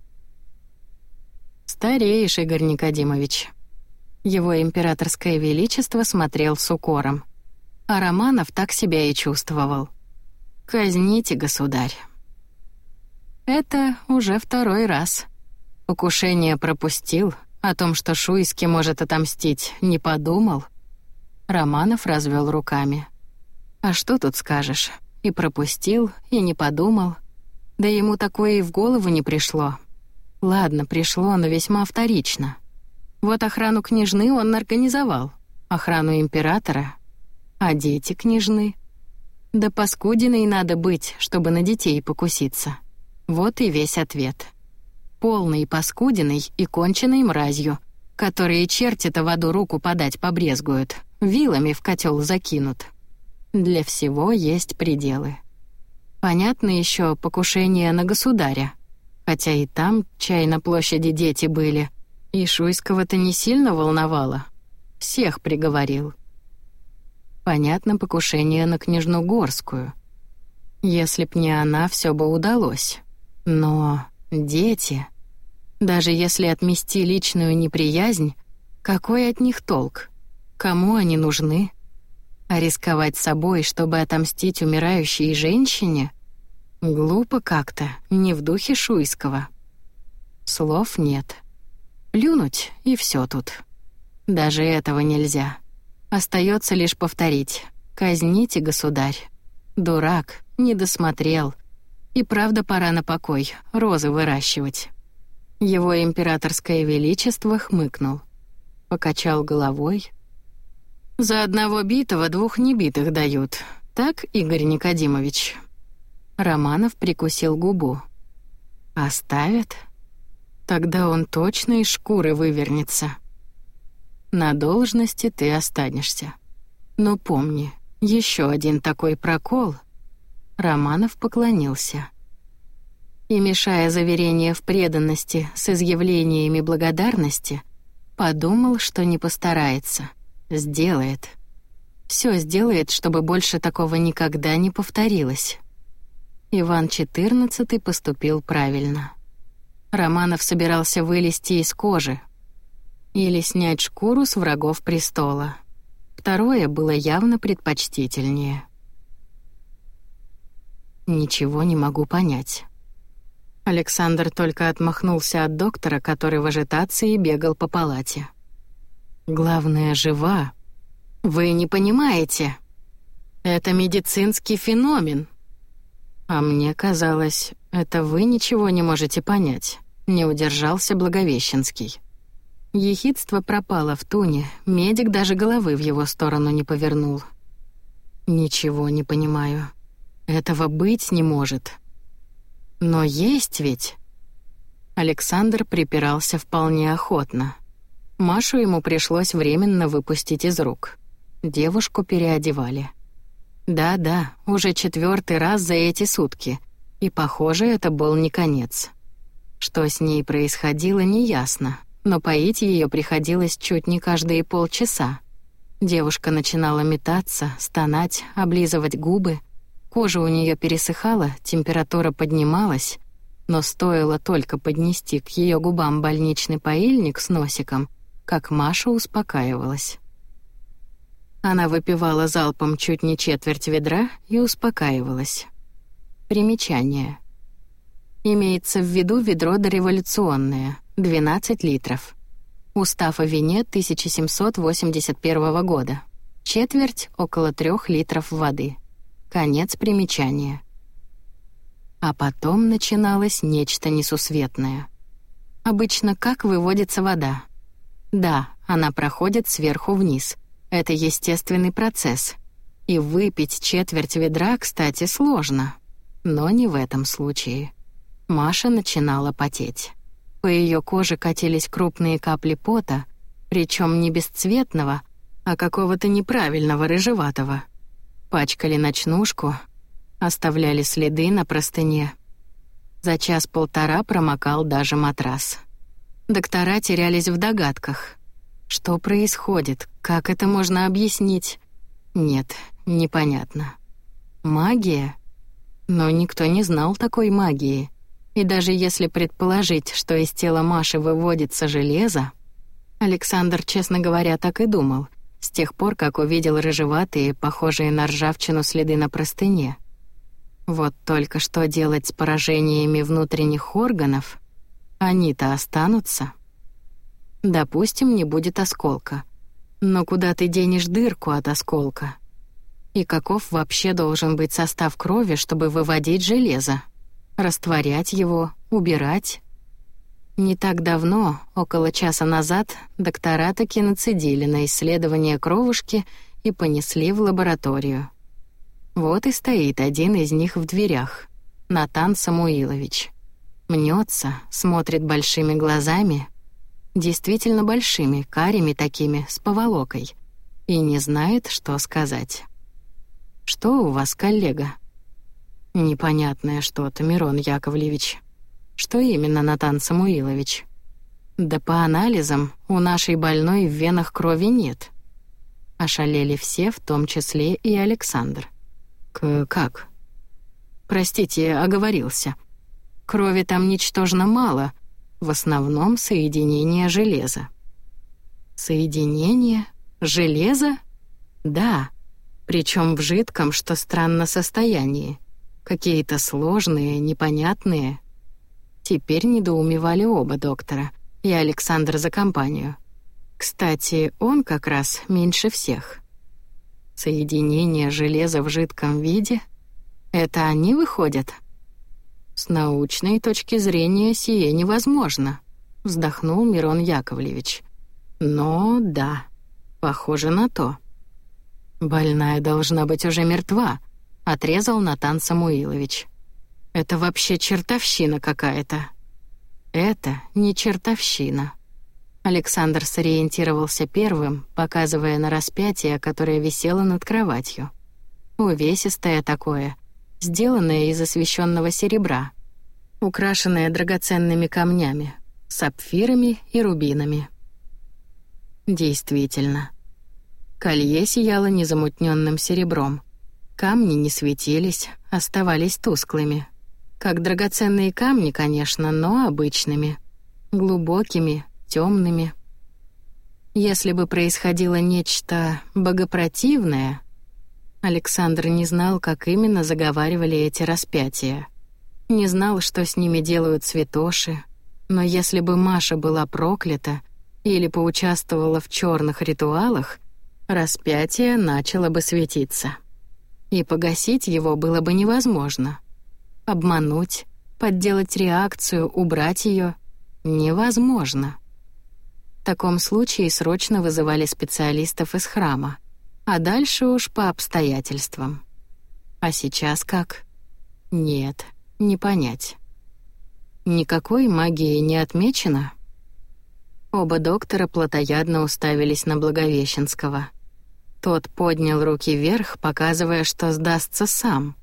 «Стареешь, Игорь Никодимович». Его императорское величество смотрел с укором. А Романов так себя и чувствовал. «Казните, государь». Это уже второй раз. Покушение пропустил, о том, что Шуйский может отомстить, не подумал. Романов развел руками. А что тут скажешь? И пропустил, и не подумал. Да ему такое и в голову не пришло. Ладно, пришло, но весьма вторично. Вот охрану княжны он организовал, охрану императора. А дети княжны? Да паскудиной надо быть, чтобы на детей покуситься. Вот и весь ответ. Полной паскудиной и конченной мразью, которые черти-то в аду руку подать побрезгуют, вилами в котел закинут. Для всего есть пределы. Понятно еще покушение на государя. Хотя и там, чай на площади дети были, и Шуйского-то не сильно волновало. Всех приговорил. Понятно покушение на княжну Горскую. Если б не она, все бы удалось. Но дети... Даже если отмести личную неприязнь, какой от них толк? Кому они нужны? А рисковать собой, чтобы отомстить умирающей женщине? Глупо как-то, не в духе Шуйского. Слов нет. Плюнуть, и все тут. Даже этого нельзя. Остается лишь повторить. Казните, государь. Дурак, не досмотрел. И правда пора на покой, розы выращивать. Его императорское величество хмыкнул. Покачал головой. «За одного битого двух небитых дают. Так, Игорь Никодимович?» Романов прикусил губу. «Оставят? Тогда он точно из шкуры вывернется. На должности ты останешься. Но помни, еще один такой прокол...» Романов поклонился. И, мешая заверения в преданности с изъявлениями благодарности, подумал, что не постарается, сделает. Все сделает, чтобы больше такого никогда не повторилось. Иван четырнадцатый поступил правильно. Романов собирался вылезти из кожи или снять шкуру с врагов престола. Второе было явно предпочтительнее. «Ничего не могу понять». Александр только отмахнулся от доктора, который в ажитации бегал по палате. «Главное, жива. Вы не понимаете. Это медицинский феномен. А мне казалось, это вы ничего не можете понять», — не удержался Благовещенский. Ехидство пропало в туне, медик даже головы в его сторону не повернул. «Ничего не понимаю. Этого быть не может. Но есть ведь...» Александр припирался вполне охотно. Машу ему пришлось временно выпустить из рук. Девушку переодевали. Да-да, уже четвертый раз за эти сутки. И, похоже, это был не конец. Что с ней происходило, неясно, но поить ее приходилось чуть не каждые полчаса. Девушка начинала метаться, стонать, облизывать губы. Кожа у нее пересыхала, температура поднималась, но стоило только поднести к ее губам больничный поильник с носиком, как Маша успокаивалась. Она выпивала залпом чуть не четверть ведра и успокаивалась. Примечание. Имеется в виду ведро дореволюционное, двенадцать литров. Устав о вине тысяча семьсот восемьдесят первого года. Четверть — около трех литров воды. Конец примечания. А потом начиналось нечто несусветное. Обычно как выводится вода? Да, она проходит сверху вниз. Это естественный процесс. И выпить четверть ведра, кстати, сложно. Но не в этом случае. Маша начинала потеть. По ее коже катились крупные капли пота, причем не бесцветного, а какого-то неправильного рыжеватого. Пачкали ночнушку, оставляли следы на простыне. За час-полтора промокал даже матрас. Доктора терялись в догадках. Что происходит? Как это можно объяснить? Нет, непонятно. Магия? Но никто не знал такой магии. И даже если предположить, что из тела Маши выводится железо... Александр, честно говоря, так и думал, с тех пор, как увидел рыжеватые, похожие на ржавчину следы на простыне. Вот только что делать с поражениями внутренних органов? Они-то останутся. Допустим, не будет осколка. Но куда ты денешь дырку от осколка? И каков вообще должен быть состав крови, чтобы выводить железо? Растворять его, убирать? Не так давно, около часа назад, доктора таки нацедили на исследование кровушки и понесли в лабораторию. Вот и стоит один из них в дверях, Натан Самуилович. Мнется, смотрит большими глазами, действительно большими, карими такими, с поволокой, и не знает, что сказать. «Что у вас, коллега?» «Непонятное что-то, Мирон Яковлевич». «Что именно, Натан Самуилович?» «Да по анализам у нашей больной в венах крови нет». Ошалели все, в том числе и Александр. «К- как?» «Простите, оговорился. Крови там ничтожно мало, в основном соединение железа». «Соединение? Железа?» «Да, причем в жидком, что странно, состоянии. Какие-то сложные, непонятные». Теперь недоумевали оба доктора, и Александр за компанию. Кстати, он как раз меньше всех. Соединение железа в жидком виде — это они выходят? С научной точки зрения сие невозможно, вздохнул Мирон Яковлевич. Но да, похоже на то. Больная должна быть уже мертва, отрезал Натан Самуилович. Это вообще чертовщина какая-то. Это не чертовщина. Александр сориентировался первым, показывая на распятие, которое висело над кроватью. Увесистое такое, сделанное из освещенного серебра, украшенное драгоценными камнями, сапфирами и рубинами. Действительно. Колье сияло незамутненным серебром. Камни не светились, оставались тусклыми. Как драгоценные камни, конечно, но обычными. Глубокими, темными. Если бы происходило нечто богопротивное... Александр не знал, как именно заговаривали эти распятия. Не знал, что с ними делают святоши. Но если бы Маша была проклята или поучаствовала в черных ритуалах, распятие начало бы светиться. И погасить его было бы невозможно. Обмануть, подделать реакцию, убрать ее невозможно. В таком случае срочно вызывали специалистов из храма, а дальше уж по обстоятельствам. А сейчас как? Нет, не понять. Никакой магии не отмечено? Оба доктора плотоядно уставились на Благовещенского. Тот поднял руки вверх, показывая, что сдастся сам.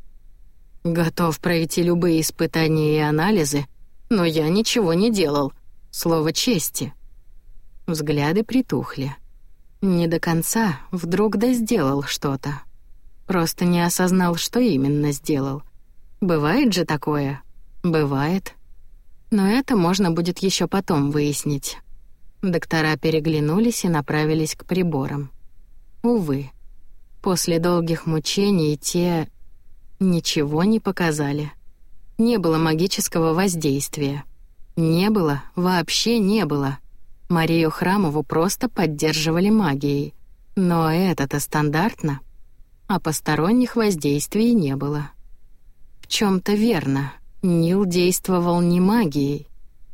«Готов пройти любые испытания и анализы, но я ничего не делал. Слово чести». Взгляды притухли. Не до конца, вдруг да сделал что-то. Просто не осознал, что именно сделал. Бывает же такое? Бывает. Но это можно будет еще потом выяснить. Доктора переглянулись и направились к приборам. Увы, после долгих мучений те... ничего не показали. Не было магического воздействия. Не было, вообще не было. Марию Храмову просто поддерживали магией. Но это-то стандартно. А посторонних воздействий не было. В чем-то верно. Нил действовал не магией.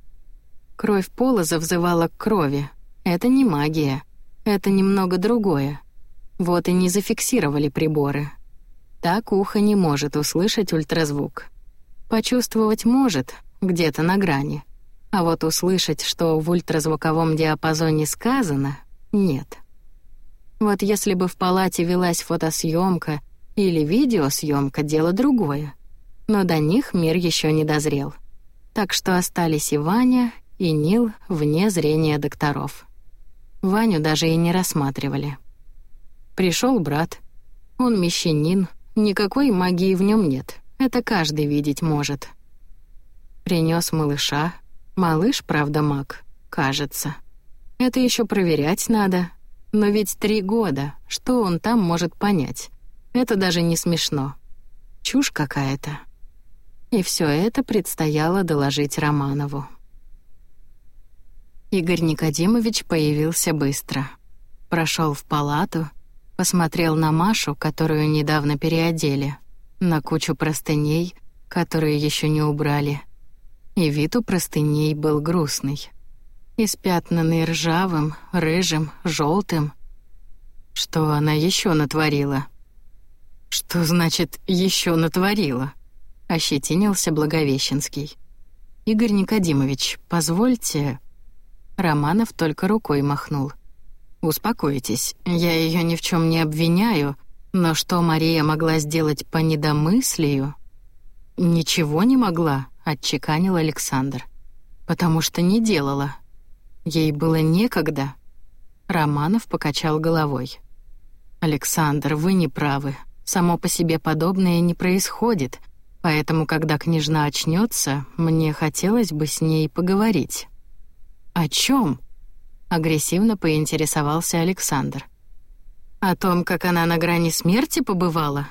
Кровь Полоза взывала к крови. Это не магия. Это немного другое. Вот и не зафиксировали приборы. Так ухо не может услышать ультразвук. Почувствовать может, где-то на грани. А вот услышать, что в ультразвуковом диапазоне сказано, нет. Вот если бы в палате велась фотосъемка или видеосъемка, дело другое. Но до них мир еще не дозрел. Так что остались и Ваня, и Нил вне зрения докторов. Ваню даже и не рассматривали. Пришел брат. Он мещанин, никакой магии в нем нет. Это каждый видеть может. Принес малыша. Малыш, правда, маг, кажется. Это еще проверять надо. Но ведь три года. Что он там может понять? Это даже не смешно. Чушь какая-то. И все это предстояло доложить Романову. Игорь Никодимович появился быстро. Прошел в палату, посмотрел на Машу, которую недавно переодели, на кучу простыней, которые еще не убрали. И вид у простыней был грустный. Испятнанный ржавым, рыжим, желтым. Что она еще натворила? Что значит «еще натворила»? Ощетинился Благовещенский. «Игорь Никодимович, позвольте...» Романов только рукой махнул. «Успокойтесь, я ее ни в чем не обвиняю, но что Мария могла сделать по недомыслию?» «Ничего не могла», — отчеканил Александр. «Потому что не делала. Ей было некогда». Романов покачал головой. «Александр, вы не правы. Само по себе подобное не происходит, поэтому, когда княжна очнется, мне хотелось бы с ней поговорить». «О чем?» — агрессивно поинтересовался Александр. «О том, как она на грани смерти побывала?»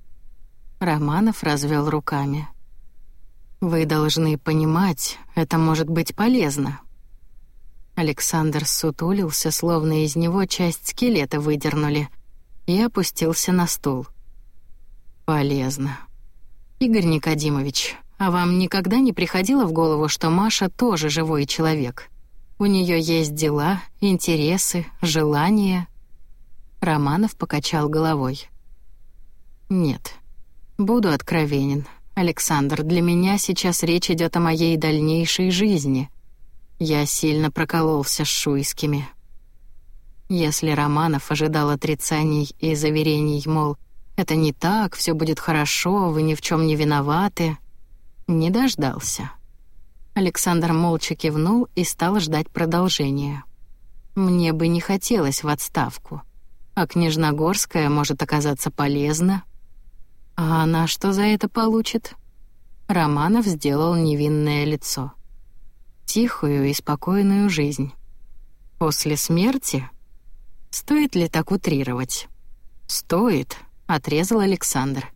Романов развел руками. «Вы должны понимать, это может быть полезно». Александр ссутулился, словно из него часть скелета выдернули, и опустился на стул. «Полезно. Игорь Никодимович, а вам никогда не приходило в голову, что Маша тоже живой человек? У нее есть дела, интересы, желания?» Романов покачал головой. «Нет. Буду откровенен. Александр, для меня сейчас речь идет о моей дальнейшей жизни. Я сильно прокололся с Шуйскими». Если Романов ожидал отрицаний и заверений, мол, «это не так, все будет хорошо, вы ни в чем не виноваты», не дождался. Александр молча кивнул и стал ждать продолжения. «Мне бы не хотелось в отставку, а княжна Горская может оказаться полезна». «А она что за это получит?» Романов сделал невинное лицо. «Тихую и спокойную жизнь. После смерти? Стоит ли так утрировать?» «Стоит», — отрезал Александр.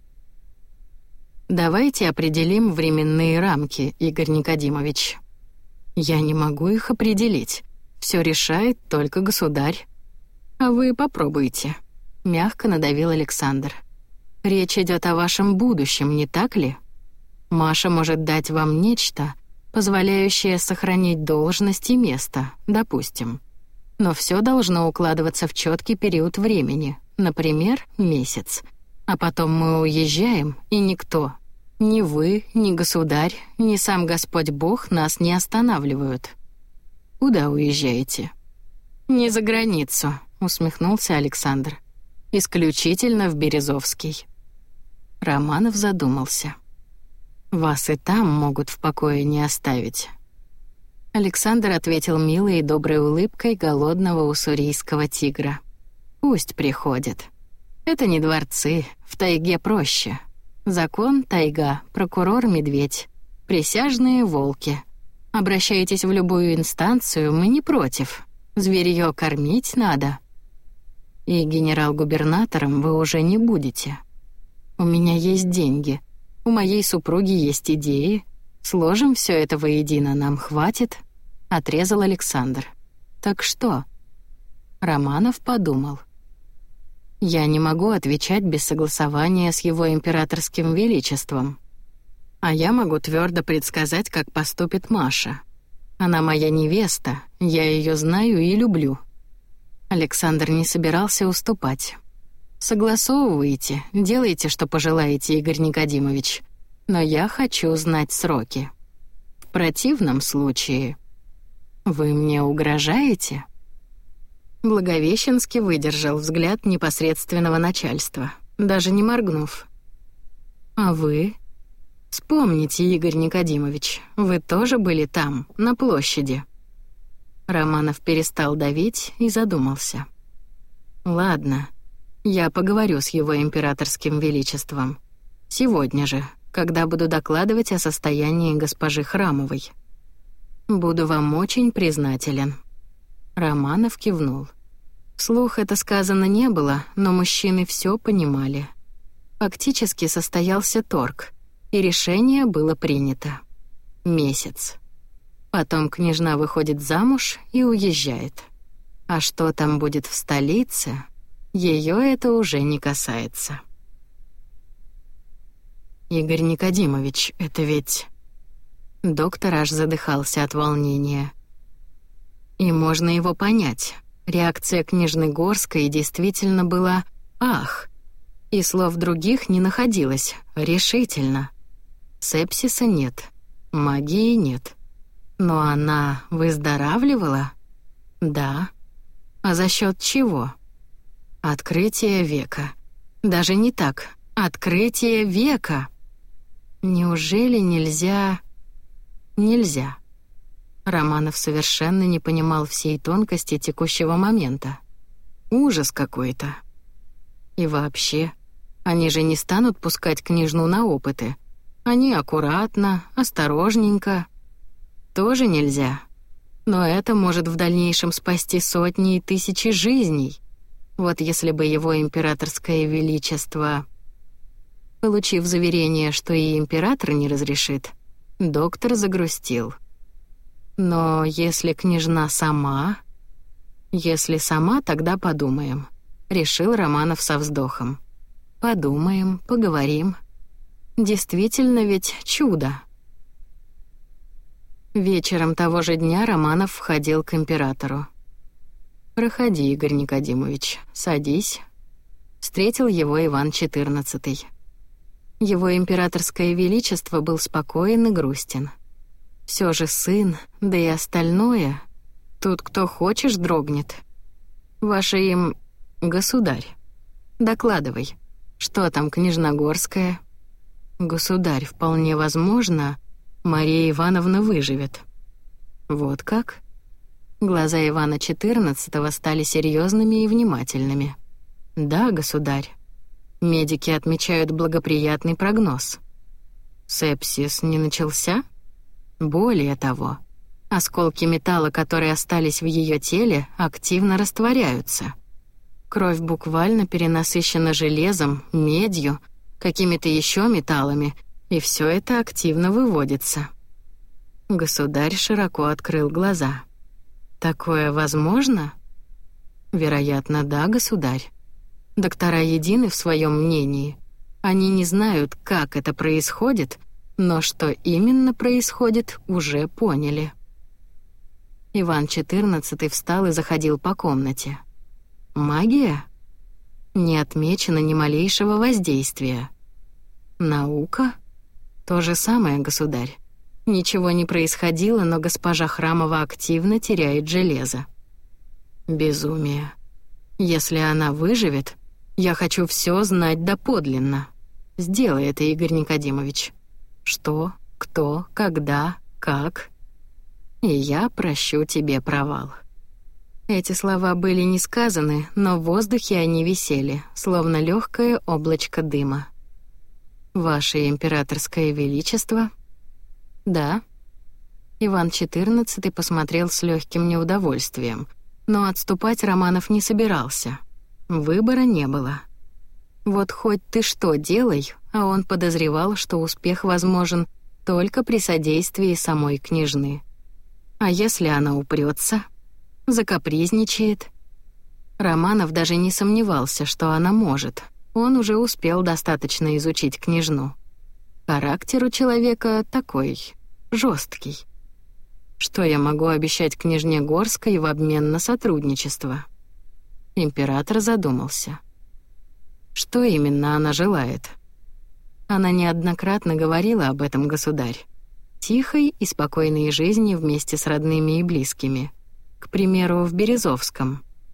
«Давайте определим временные рамки, Игорь Никодимович». «Я не могу их определить. Все решает только государь». «А вы попробуйте», — мягко надавил Александр. «Речь идет о вашем будущем, не так ли? Маша может дать вам нечто, позволяющее сохранить должность и место, допустим. Но все должно укладываться в четкий период времени, например, месяц. А потом мы уезжаем, и никто, ни вы, ни государь, ни сам Господь Бог нас не останавливают». «Куда уезжаете?» «Не за границу», — усмехнулся Александр. «Исключительно в Березовский». Романов задумался. «Вас и там могут в покое не оставить». Александр ответил милой и доброй улыбкой голодного уссурийского тигра. «Пусть приходят. Это не дворцы, в тайге проще. Закон — тайга, прокурор — медведь, присяжные — волки. Обращайтесь в любую инстанцию, мы не против. Зверьё кормить надо. И генерал-губернатором вы уже не будете. У меня есть деньги, у моей супруги есть идеи. Сложим все это воедино, нам хватит», — отрезал Александр. «Так что?» Романов подумал. «Я не могу отвечать без согласования с его императорским величеством. А я могу твердо предсказать, как поступит Маша. Она моя невеста, я ее знаю и люблю». Александр не собирался уступать. «Согласовывайте, делайте, что пожелаете, Игорь Никодимович. Но я хочу знать сроки. В противном случае... Вы мне угрожаете?» Благовещенский выдержал взгляд непосредственного начальства, даже не моргнув. «А вы?» «Вспомните, Игорь Никодимович, вы тоже были там, на площади». Романов перестал давить и задумался. «Ладно, я поговорю с его императорским величеством. Сегодня же, когда буду докладывать о состоянии госпожи Храмовой. Буду вам очень признателен». Романов кивнул. Вслух это сказано не было, но мужчины все понимали. Фактически состоялся торг, и решение было принято. Месяц. Потом княжна выходит замуж и уезжает. А что там будет в столице, ее это уже не касается. «Игорь Никодимович, это ведь...» Доктор аж задыхался от волнения. И можно его понять. Реакция княжны Горской действительно была «ах», и слов других не находилось, решительно. Сепсиса нет, магии нет. Но она выздоравливала? Да. А за счет чего? Открытие века. Даже не так. Открытие века. Неужели нельзя... Нельзя. Романов совершенно не понимал всей тонкости текущего момента. Ужас какой-то. И вообще, они же не станут пускать княжну на опыты. Они аккуратно, осторожненько. Тоже нельзя. Но это может в дальнейшем спасти сотни и тысячи жизней. Вот если бы его императорское величество... Получив заверение, что и император не разрешит, доктор загрустил. Но если княжна сама... Если сама, тогда подумаем. Решил Романов со вздохом. Подумаем, поговорим. Действительно ведь чудо. Вечером того же дня Романов входил к императору. «Проходи, Игорь Никодимович, садись». Встретил его Иван четырнадцатый. Его императорское величество был спокоен и грустен. Все же сын, да и остальное, тут кто хочешь дрогнет. Ваше им... государь. Докладывай, что там княжна Горская? Государь, вполне возможно, Мария Ивановна выживет. Вот как? Глаза Ивана четырнадцатого стали серьезными и внимательными. Да, государь. Медики отмечают благоприятный прогноз. Сепсис не начался? Более того, осколки металла, которые остались в ее теле, активно растворяются. Кровь буквально перенасыщена железом, медью, какими-то еще металлами, и все это активно выводится. Государь широко открыл глаза. Такое возможно? Вероятно, да, государь. Доктора едины в своем мнении. Они не знают, как это происходит, но что именно происходит, уже поняли. Иван четырнадцатый встал и заходил по комнате. Магия? Не отмечено ни малейшего воздействия. Наука? То же самое, государь. Ничего не происходило, но госпожа Храмова активно теряет железо. Безумие. Если она выживет, я хочу все знать доподлинно. Сделай это, Игорь Никодимович. Что, кто, когда, как. И я прощу тебе провал. Эти слова были не сказаны, но в воздухе они висели, словно легкое облачко дыма. Ваше императорское величество? Да. Иван четырнадцатый посмотрел с легким неудовольствием, но отступать Романов не собирался. Выбора не было. Вот хоть ты что делай, а он подозревал, что успех возможен только при содействии самой княжны. А если она упрется, закапризничает? Романов даже не сомневался, что она может. Он уже успел достаточно изучить княжну. Характер у человека такой, жесткий. Что я могу обещать княжне Горской в обмен на сотрудничество? Император задумался. Что именно она желает? Она неоднократно говорила об этом, государь. Тихой и спокойной жизни вместе с родными и близкими. К примеру, в Березовском.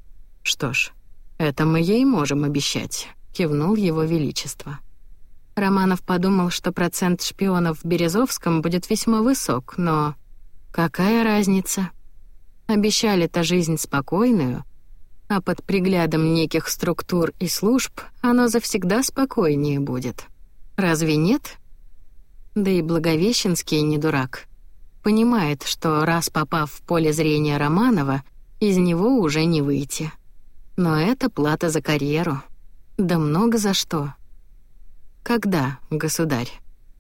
«Что ж, это мы ей можем обещать», — кивнул его величество. Романов подумал, что процент шпионов в Березовском будет весьма высок, но какая разница? Обещали-то жизнь спокойную, а под приглядом неких структур и служб оно завсегда спокойнее будет. Разве нет? Да и Благовещенский не дурак. Понимает, что раз попав в поле зрения Романова, из него уже не выйти. Но это плата за карьеру. Да много за что. Когда, государь?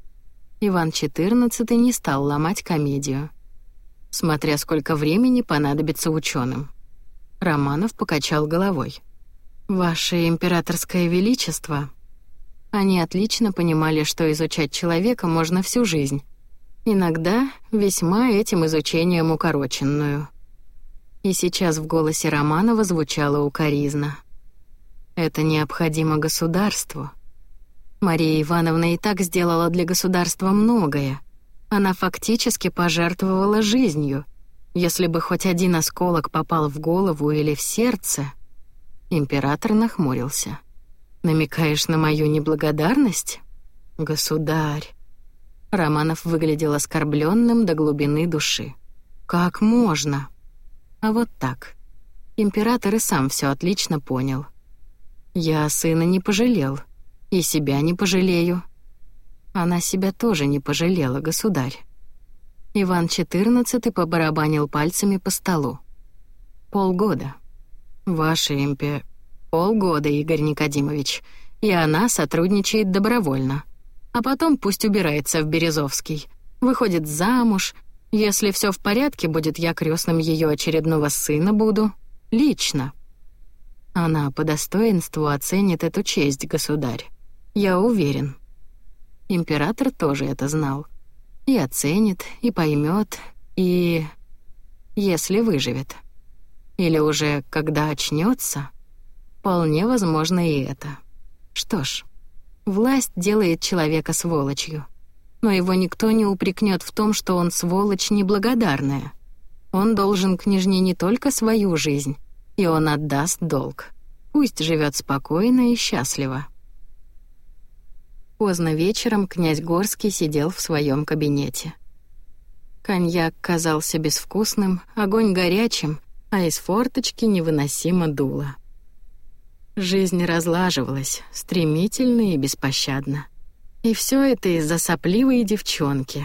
Иван четырнадцатый не стал ломать комедию. Смотря сколько времени понадобится ученым. Романов покачал головой. «Ваше императорское величество». Они отлично понимали, что изучать человека можно всю жизнь. Иногда весьма этим изучением укороченную. И сейчас в голосе Романова звучала укоризна. «Это необходимо государству». Мария Ивановна и так сделала для государства многое. Она фактически пожертвовала жизнью. Если бы хоть один осколок попал в голову или в сердце... Император нахмурился. «Намекаешь на мою неблагодарность? Государь». Романов выглядел оскорбленным до глубины души. «Как можно?» А вот так. Император и сам все отлично понял. «Я сына не пожалел. И себя не пожалею». Она себя тоже не пожалела, государь. Иван четырнадцатый побарабанил пальцами по столу. «Полгода. Ваше импе... Полгода, Игорь Никодимович. И она сотрудничает добровольно. А потом пусть убирается в Березовский. Выходит замуж. Если все в порядке, будет я крестным ее очередного сына буду. Лично. Она по достоинству оценит эту честь, государь. Я уверен». Император тоже это знал. И оценит, и поймет, и... если выживет. Или уже когда очнется, вполне возможно и это. Что ж, власть делает человека сволочью. Но его никто не упрекнет в том, что он сволочь неблагодарная. Он должен княжне не только свою жизнь, и он отдаст долг. Пусть живет спокойно и счастливо. Поздно вечером князь Горский сидел в своем кабинете. Коньяк казался безвкусным, огонь горячим, а из форточки невыносимо дуло. Жизнь разлаживалась, стремительно и беспощадно. И все это из-за сопливой девчонки.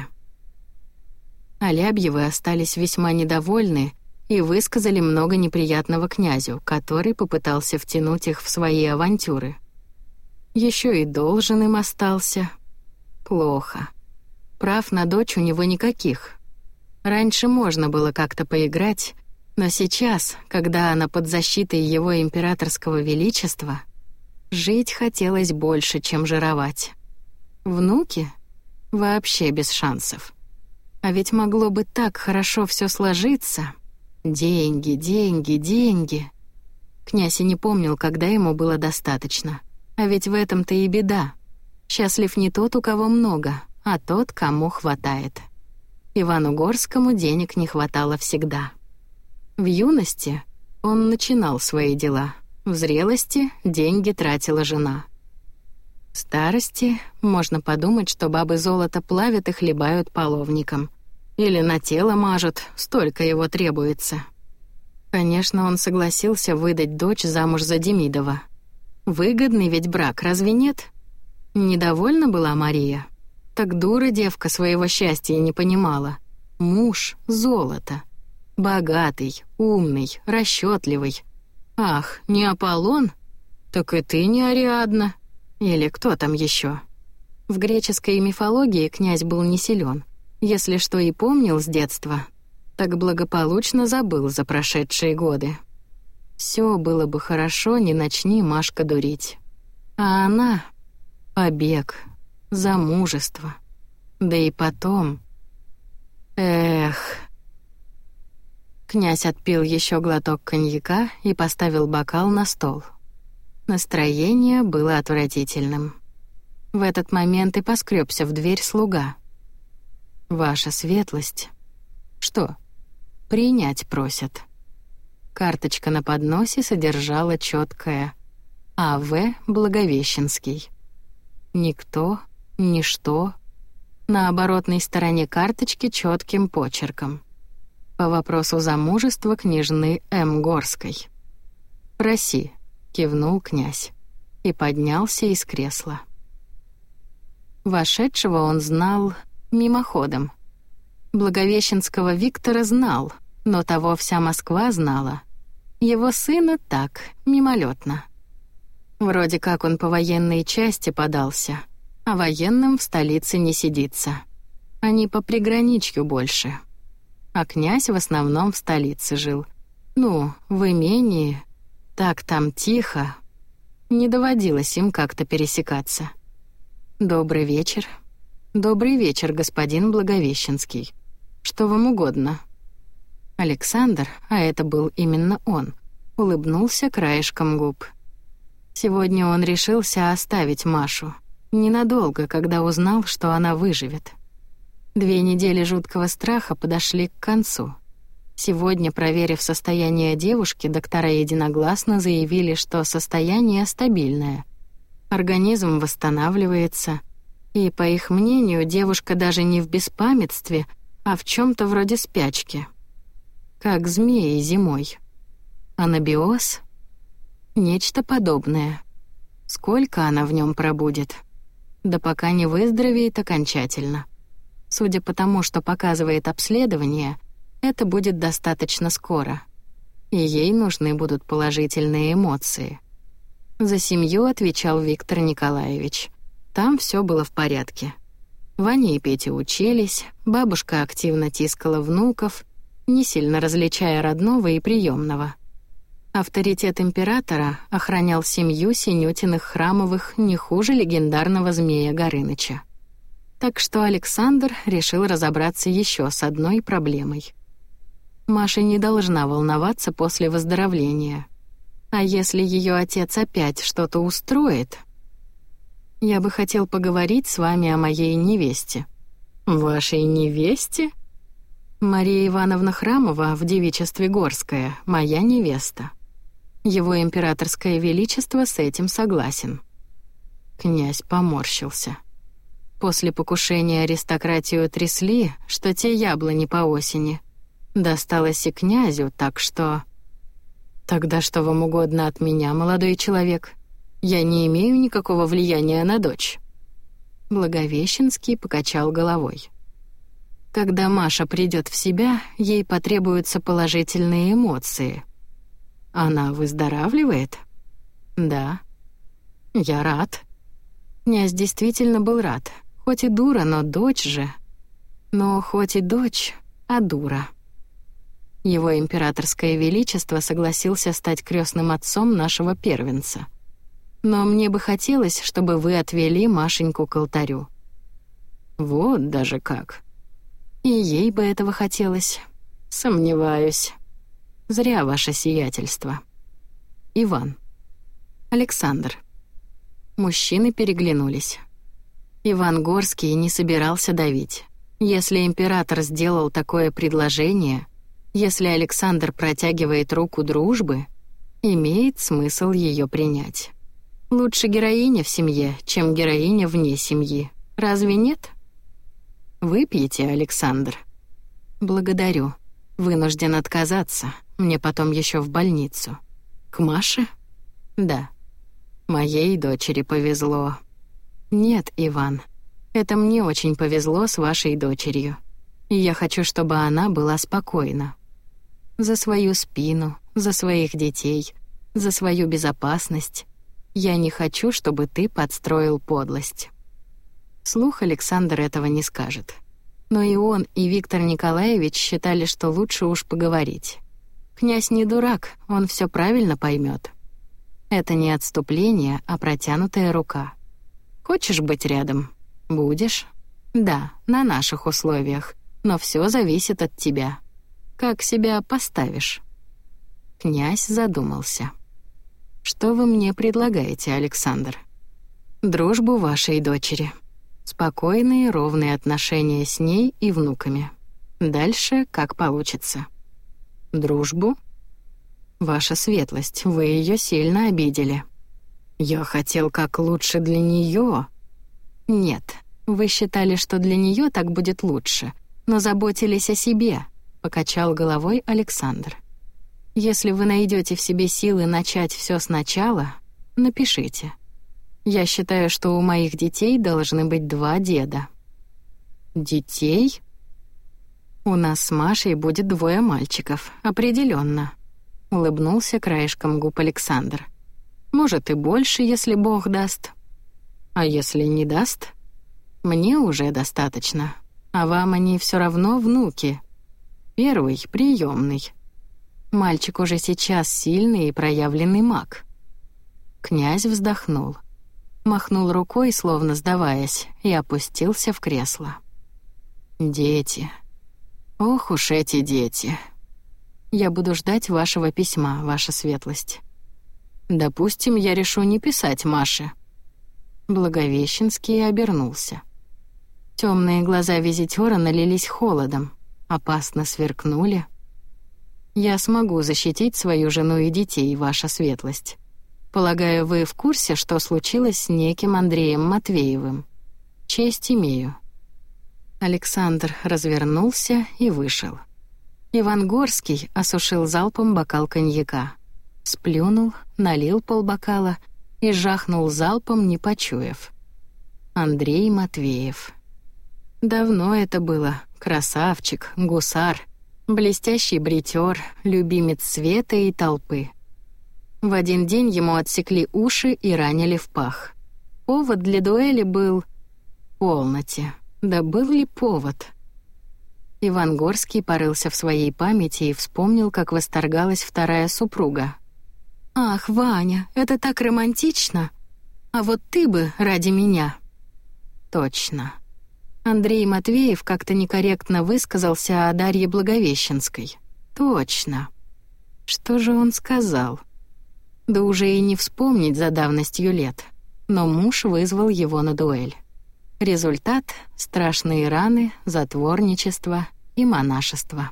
Алябьевы остались весьма недовольны и высказали много неприятного князю, который попытался втянуть их в свои авантюры. Еще и должен им остался. Плохо. Прав на дочь у него никаких. Раньше можно было как-то поиграть, но сейчас, когда она под защитой его императорского величества, жить хотелось больше, чем жировать. Внуки? Вообще без шансов. А ведь могло бы так хорошо все сложиться. Деньги, деньги, деньги. Князь и не помнил, когда ему было достаточно. А ведь в этом-то и беда. Счастлив не тот, у кого много, а тот, кому хватает. Ивану Горскому денег не хватало всегда. В юности он начинал свои дела. В зрелости деньги тратила жена. В старости можно подумать, что бабы золото плавят и хлебают половником. Или на тело мажут, столько его требуется. Конечно, он согласился выдать дочь замуж за Демидова. Выгодный ведь брак, разве нет? Недовольна была Мария. Так дура девка своего счастья не понимала. Муж — золото. Богатый, умный, расчетливый. Ах, не Аполлон? Так и ты не Ариадна. Или кто там еще? В греческой мифологии князь был не силен. Если что и помнил с детства, так благополучно забыл за прошедшие годы. Все было бы хорошо, не начни Машка дурить. А она — побег, замужество. Да и потом... Эх... Князь отпил еще глоток коньяка и поставил бокал на стол. Настроение было отвратительным. В этот момент и поскребся в дверь слуга. «Ваша светлость...» «Что?» «Принять просят». Карточка на подносе содержала чёткое «А В. Благовещенский». Никто, ничто. На оборотной стороне карточки чётким почерком. По вопросу замужества княжны М. Горской. «Проси», — кивнул князь и поднялся из кресла. Вошедшего он знал мимоходом. Благовещенского Виктора знал, но того вся Москва знала. Его сына так, мимолетно. Вроде как он по военной части подался, а военным в столице не сидится. Они по приграничью больше. А князь в основном в столице жил. Ну, в имении. Так там тихо. Не доводилось им как-то пересекаться. «Добрый вечер». «Добрый вечер, господин Благовещенский. Что вам угодно?» Александр, а это был именно он, улыбнулся краешком губ. Сегодня он решился оставить Машу. Ненадолго, когда узнал, что она выживет. Две недели жуткого страха подошли к концу. Сегодня, проверив состояние девушки, доктора единогласно заявили, что состояние стабильное. Организм восстанавливается, и, по их мнению, девушка даже не в беспамятстве, а в чем-то вроде спячки. Как змеи зимой. Анабиоз? Нечто подобное. Сколько она в нем пробудет? Да пока не выздоровеет окончательно. Судя по тому, что показывает обследование, это будет достаточно скоро. И ей нужны будут положительные эмоции. За семью отвечал Виктор Николаевич. Там все было в порядке. Ваня и Петя учились, бабушка активно тискала внуков, не сильно различая родного и приемного. Авторитет императора охранял семью Синютиных-Храмовых не хуже легендарного Змея Горыныча. Так что Александр решил разобраться еще с одной проблемой. Маша не должна волноваться после выздоровления. А если ее отец опять что-то устроит? Я бы хотел поговорить с вами о моей невесте. Вашей невесте? Мария Ивановна Храмова в девичестве Горская, моя невеста. Его императорское величество с этим согласен. Князь поморщился. После покушения аристократию трясли, что те яблони по осени. Досталось и князю, так что... Тогда что вам угодно от меня, молодой человек? Я не имею никакого влияния на дочь. Благовещенский покачал головой. Когда Маша придет в себя, ей потребуются положительные эмоции. Она выздоравливает? Да. Я рад. Князь действительно был рад. Хоть и дура, но дочь же. Но хоть и дочь, а дура. Его императорское величество согласился стать крестным отцом нашего первенца. Но мне бы хотелось, чтобы вы отвели Машеньку к алтарю. Вот даже как. И ей бы этого хотелось. Сомневаюсь. Зря ваше сиятельство. Иван. Александр. Мужчины переглянулись. Иван Горский не собирался давить. Если император сделал такое предложение, если Александр протягивает руку дружбы, имеет смысл ее принять. Лучше героиня в семье, чем героиня вне семьи. Разве нет? Выпьете, Александр? Благодарю. Вынужден отказаться. Мне потом еще в больницу. К Маше? Да. Моей дочери повезло. Нет, Иван. Это мне очень повезло с вашей дочерью. И я хочу, чтобы она была спокойна. За свою спину, за своих детей, за свою безопасность. Я не хочу, чтобы ты подстроил подлость. Вслух Александр этого не скажет. Но и он, и Виктор Николаевич считали, что лучше уж поговорить. Князь не дурак, он все правильно поймет. Это не отступление, а протянутая рука. Хочешь быть рядом? Будешь? Да, на наших условиях, но все зависит от тебя. Как себя поставишь? Князь задумался. Что вы мне предлагаете, Александр? Дружбу вашей дочери. Спокойные, ровные отношения с ней и внуками. Дальше как получится. Дружбу? «Ваша светлость, вы ее сильно обидели». «Я хотел как лучше для нее». «Нет, вы считали, что для нее так будет лучше, но заботились о себе», — покачал головой Александр. «Если вы найдете в себе силы начать все сначала, напишите. Я считаю, что у моих детей должны быть два деда». «Детей?» «У нас с Машей будет двое мальчиков, определенно», — улыбнулся краешком губ Александр. «Может, и больше, если Бог даст. А если не даст? Мне уже достаточно, а вам они все равно внуки. Первый — приемный. Мальчик уже сейчас сильный и проявленный маг». Князь вздохнул, махнул рукой, словно сдаваясь, и опустился в кресло. «Дети. Ох уж эти дети. Я буду ждать вашего письма, ваша светлость. Допустим, я решу не писать Маше». Благовещенский обернулся. Темные глаза визитёра налились холодом, опасно сверкнули. «Я смогу защитить свою жену и детей, ваша светлость. Полагаю, вы в курсе, что случилось с неким Андреем Матвеевым? Честь имею». Александр развернулся и вышел. Иван Горский осушил залпом бокал коньяка. Сплюнул, налил полбокала и жахнул залпом, не почуяв. Андрей Матвеев. Давно это было. Красавчик, гусар, блестящий бритер, любимец света и толпы. В один день ему отсекли уши и ранили в пах. Повод для дуэли был... Полноте. Да был ли повод? Иван Горский порылся в своей памяти и вспомнил, как восторгалась вторая супруга. «Ах, Ваня, это так романтично! А вот ты бы ради меня!» Точно. Андрей Матвеев как-то некорректно высказался о Дарье Благовещенской. Точно. Что же он сказал? Да уже и не вспомнить за давностью лет. Но муж вызвал его на дуэль. Результат — страшные раны, затворничество и монашество.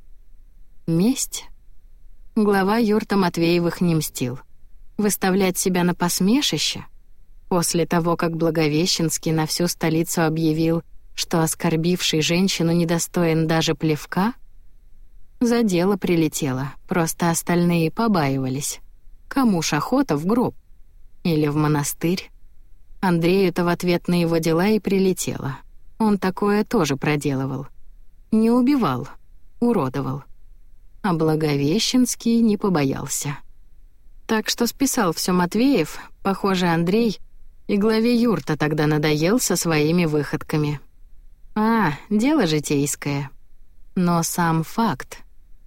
Месть? Глава юрта Матвеевых не мстил. Выставлять себя на посмешище? После того, как Благовещенский на всю столицу объявил, что оскорбивший женщину недостоин даже плевка? За дело прилетело, просто остальные побаивались. Кому ж охота в гроб? Или в монастырь? Андрею-то в ответ на его дела и прилетело. Он такое тоже проделывал. Не убивал, уродовал. А Благовещенский не побоялся. Так что списал все Матвеев, похоже, Андрей, и главе юрта тогда надоел со своими выходками. А, дело житейское. Но сам факт.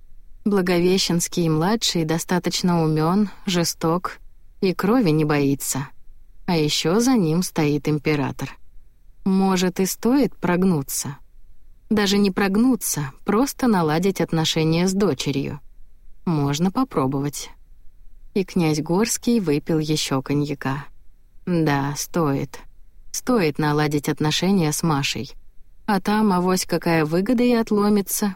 Благовещенский-младший достаточно умён, жесток и крови не боится. А еще за ним стоит император. Может, и стоит прогнуться. Даже не прогнуться, просто наладить отношения с дочерью. Можно попробовать. И князь Горский выпил еще коньяка. Да, стоит. Стоит наладить отношения с Машей. А там авось какая выгода и отломится.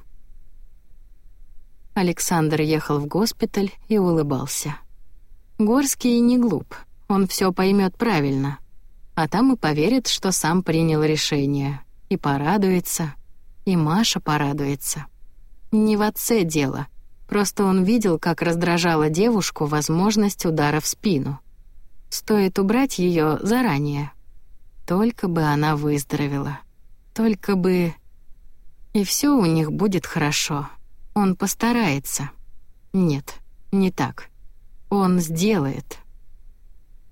Александр ехал в госпиталь и улыбался. Горский не глуп. Он все поймет правильно, а там и поверит, что сам принял решение, и порадуется, и Маша порадуется. Не в отце дело, просто он видел, как раздражала девушку возможность удара в спину. Стоит убрать ее заранее. Только бы она выздоровела. Только бы... И все у них будет хорошо. Он постарается. Нет, не так. Он сделает.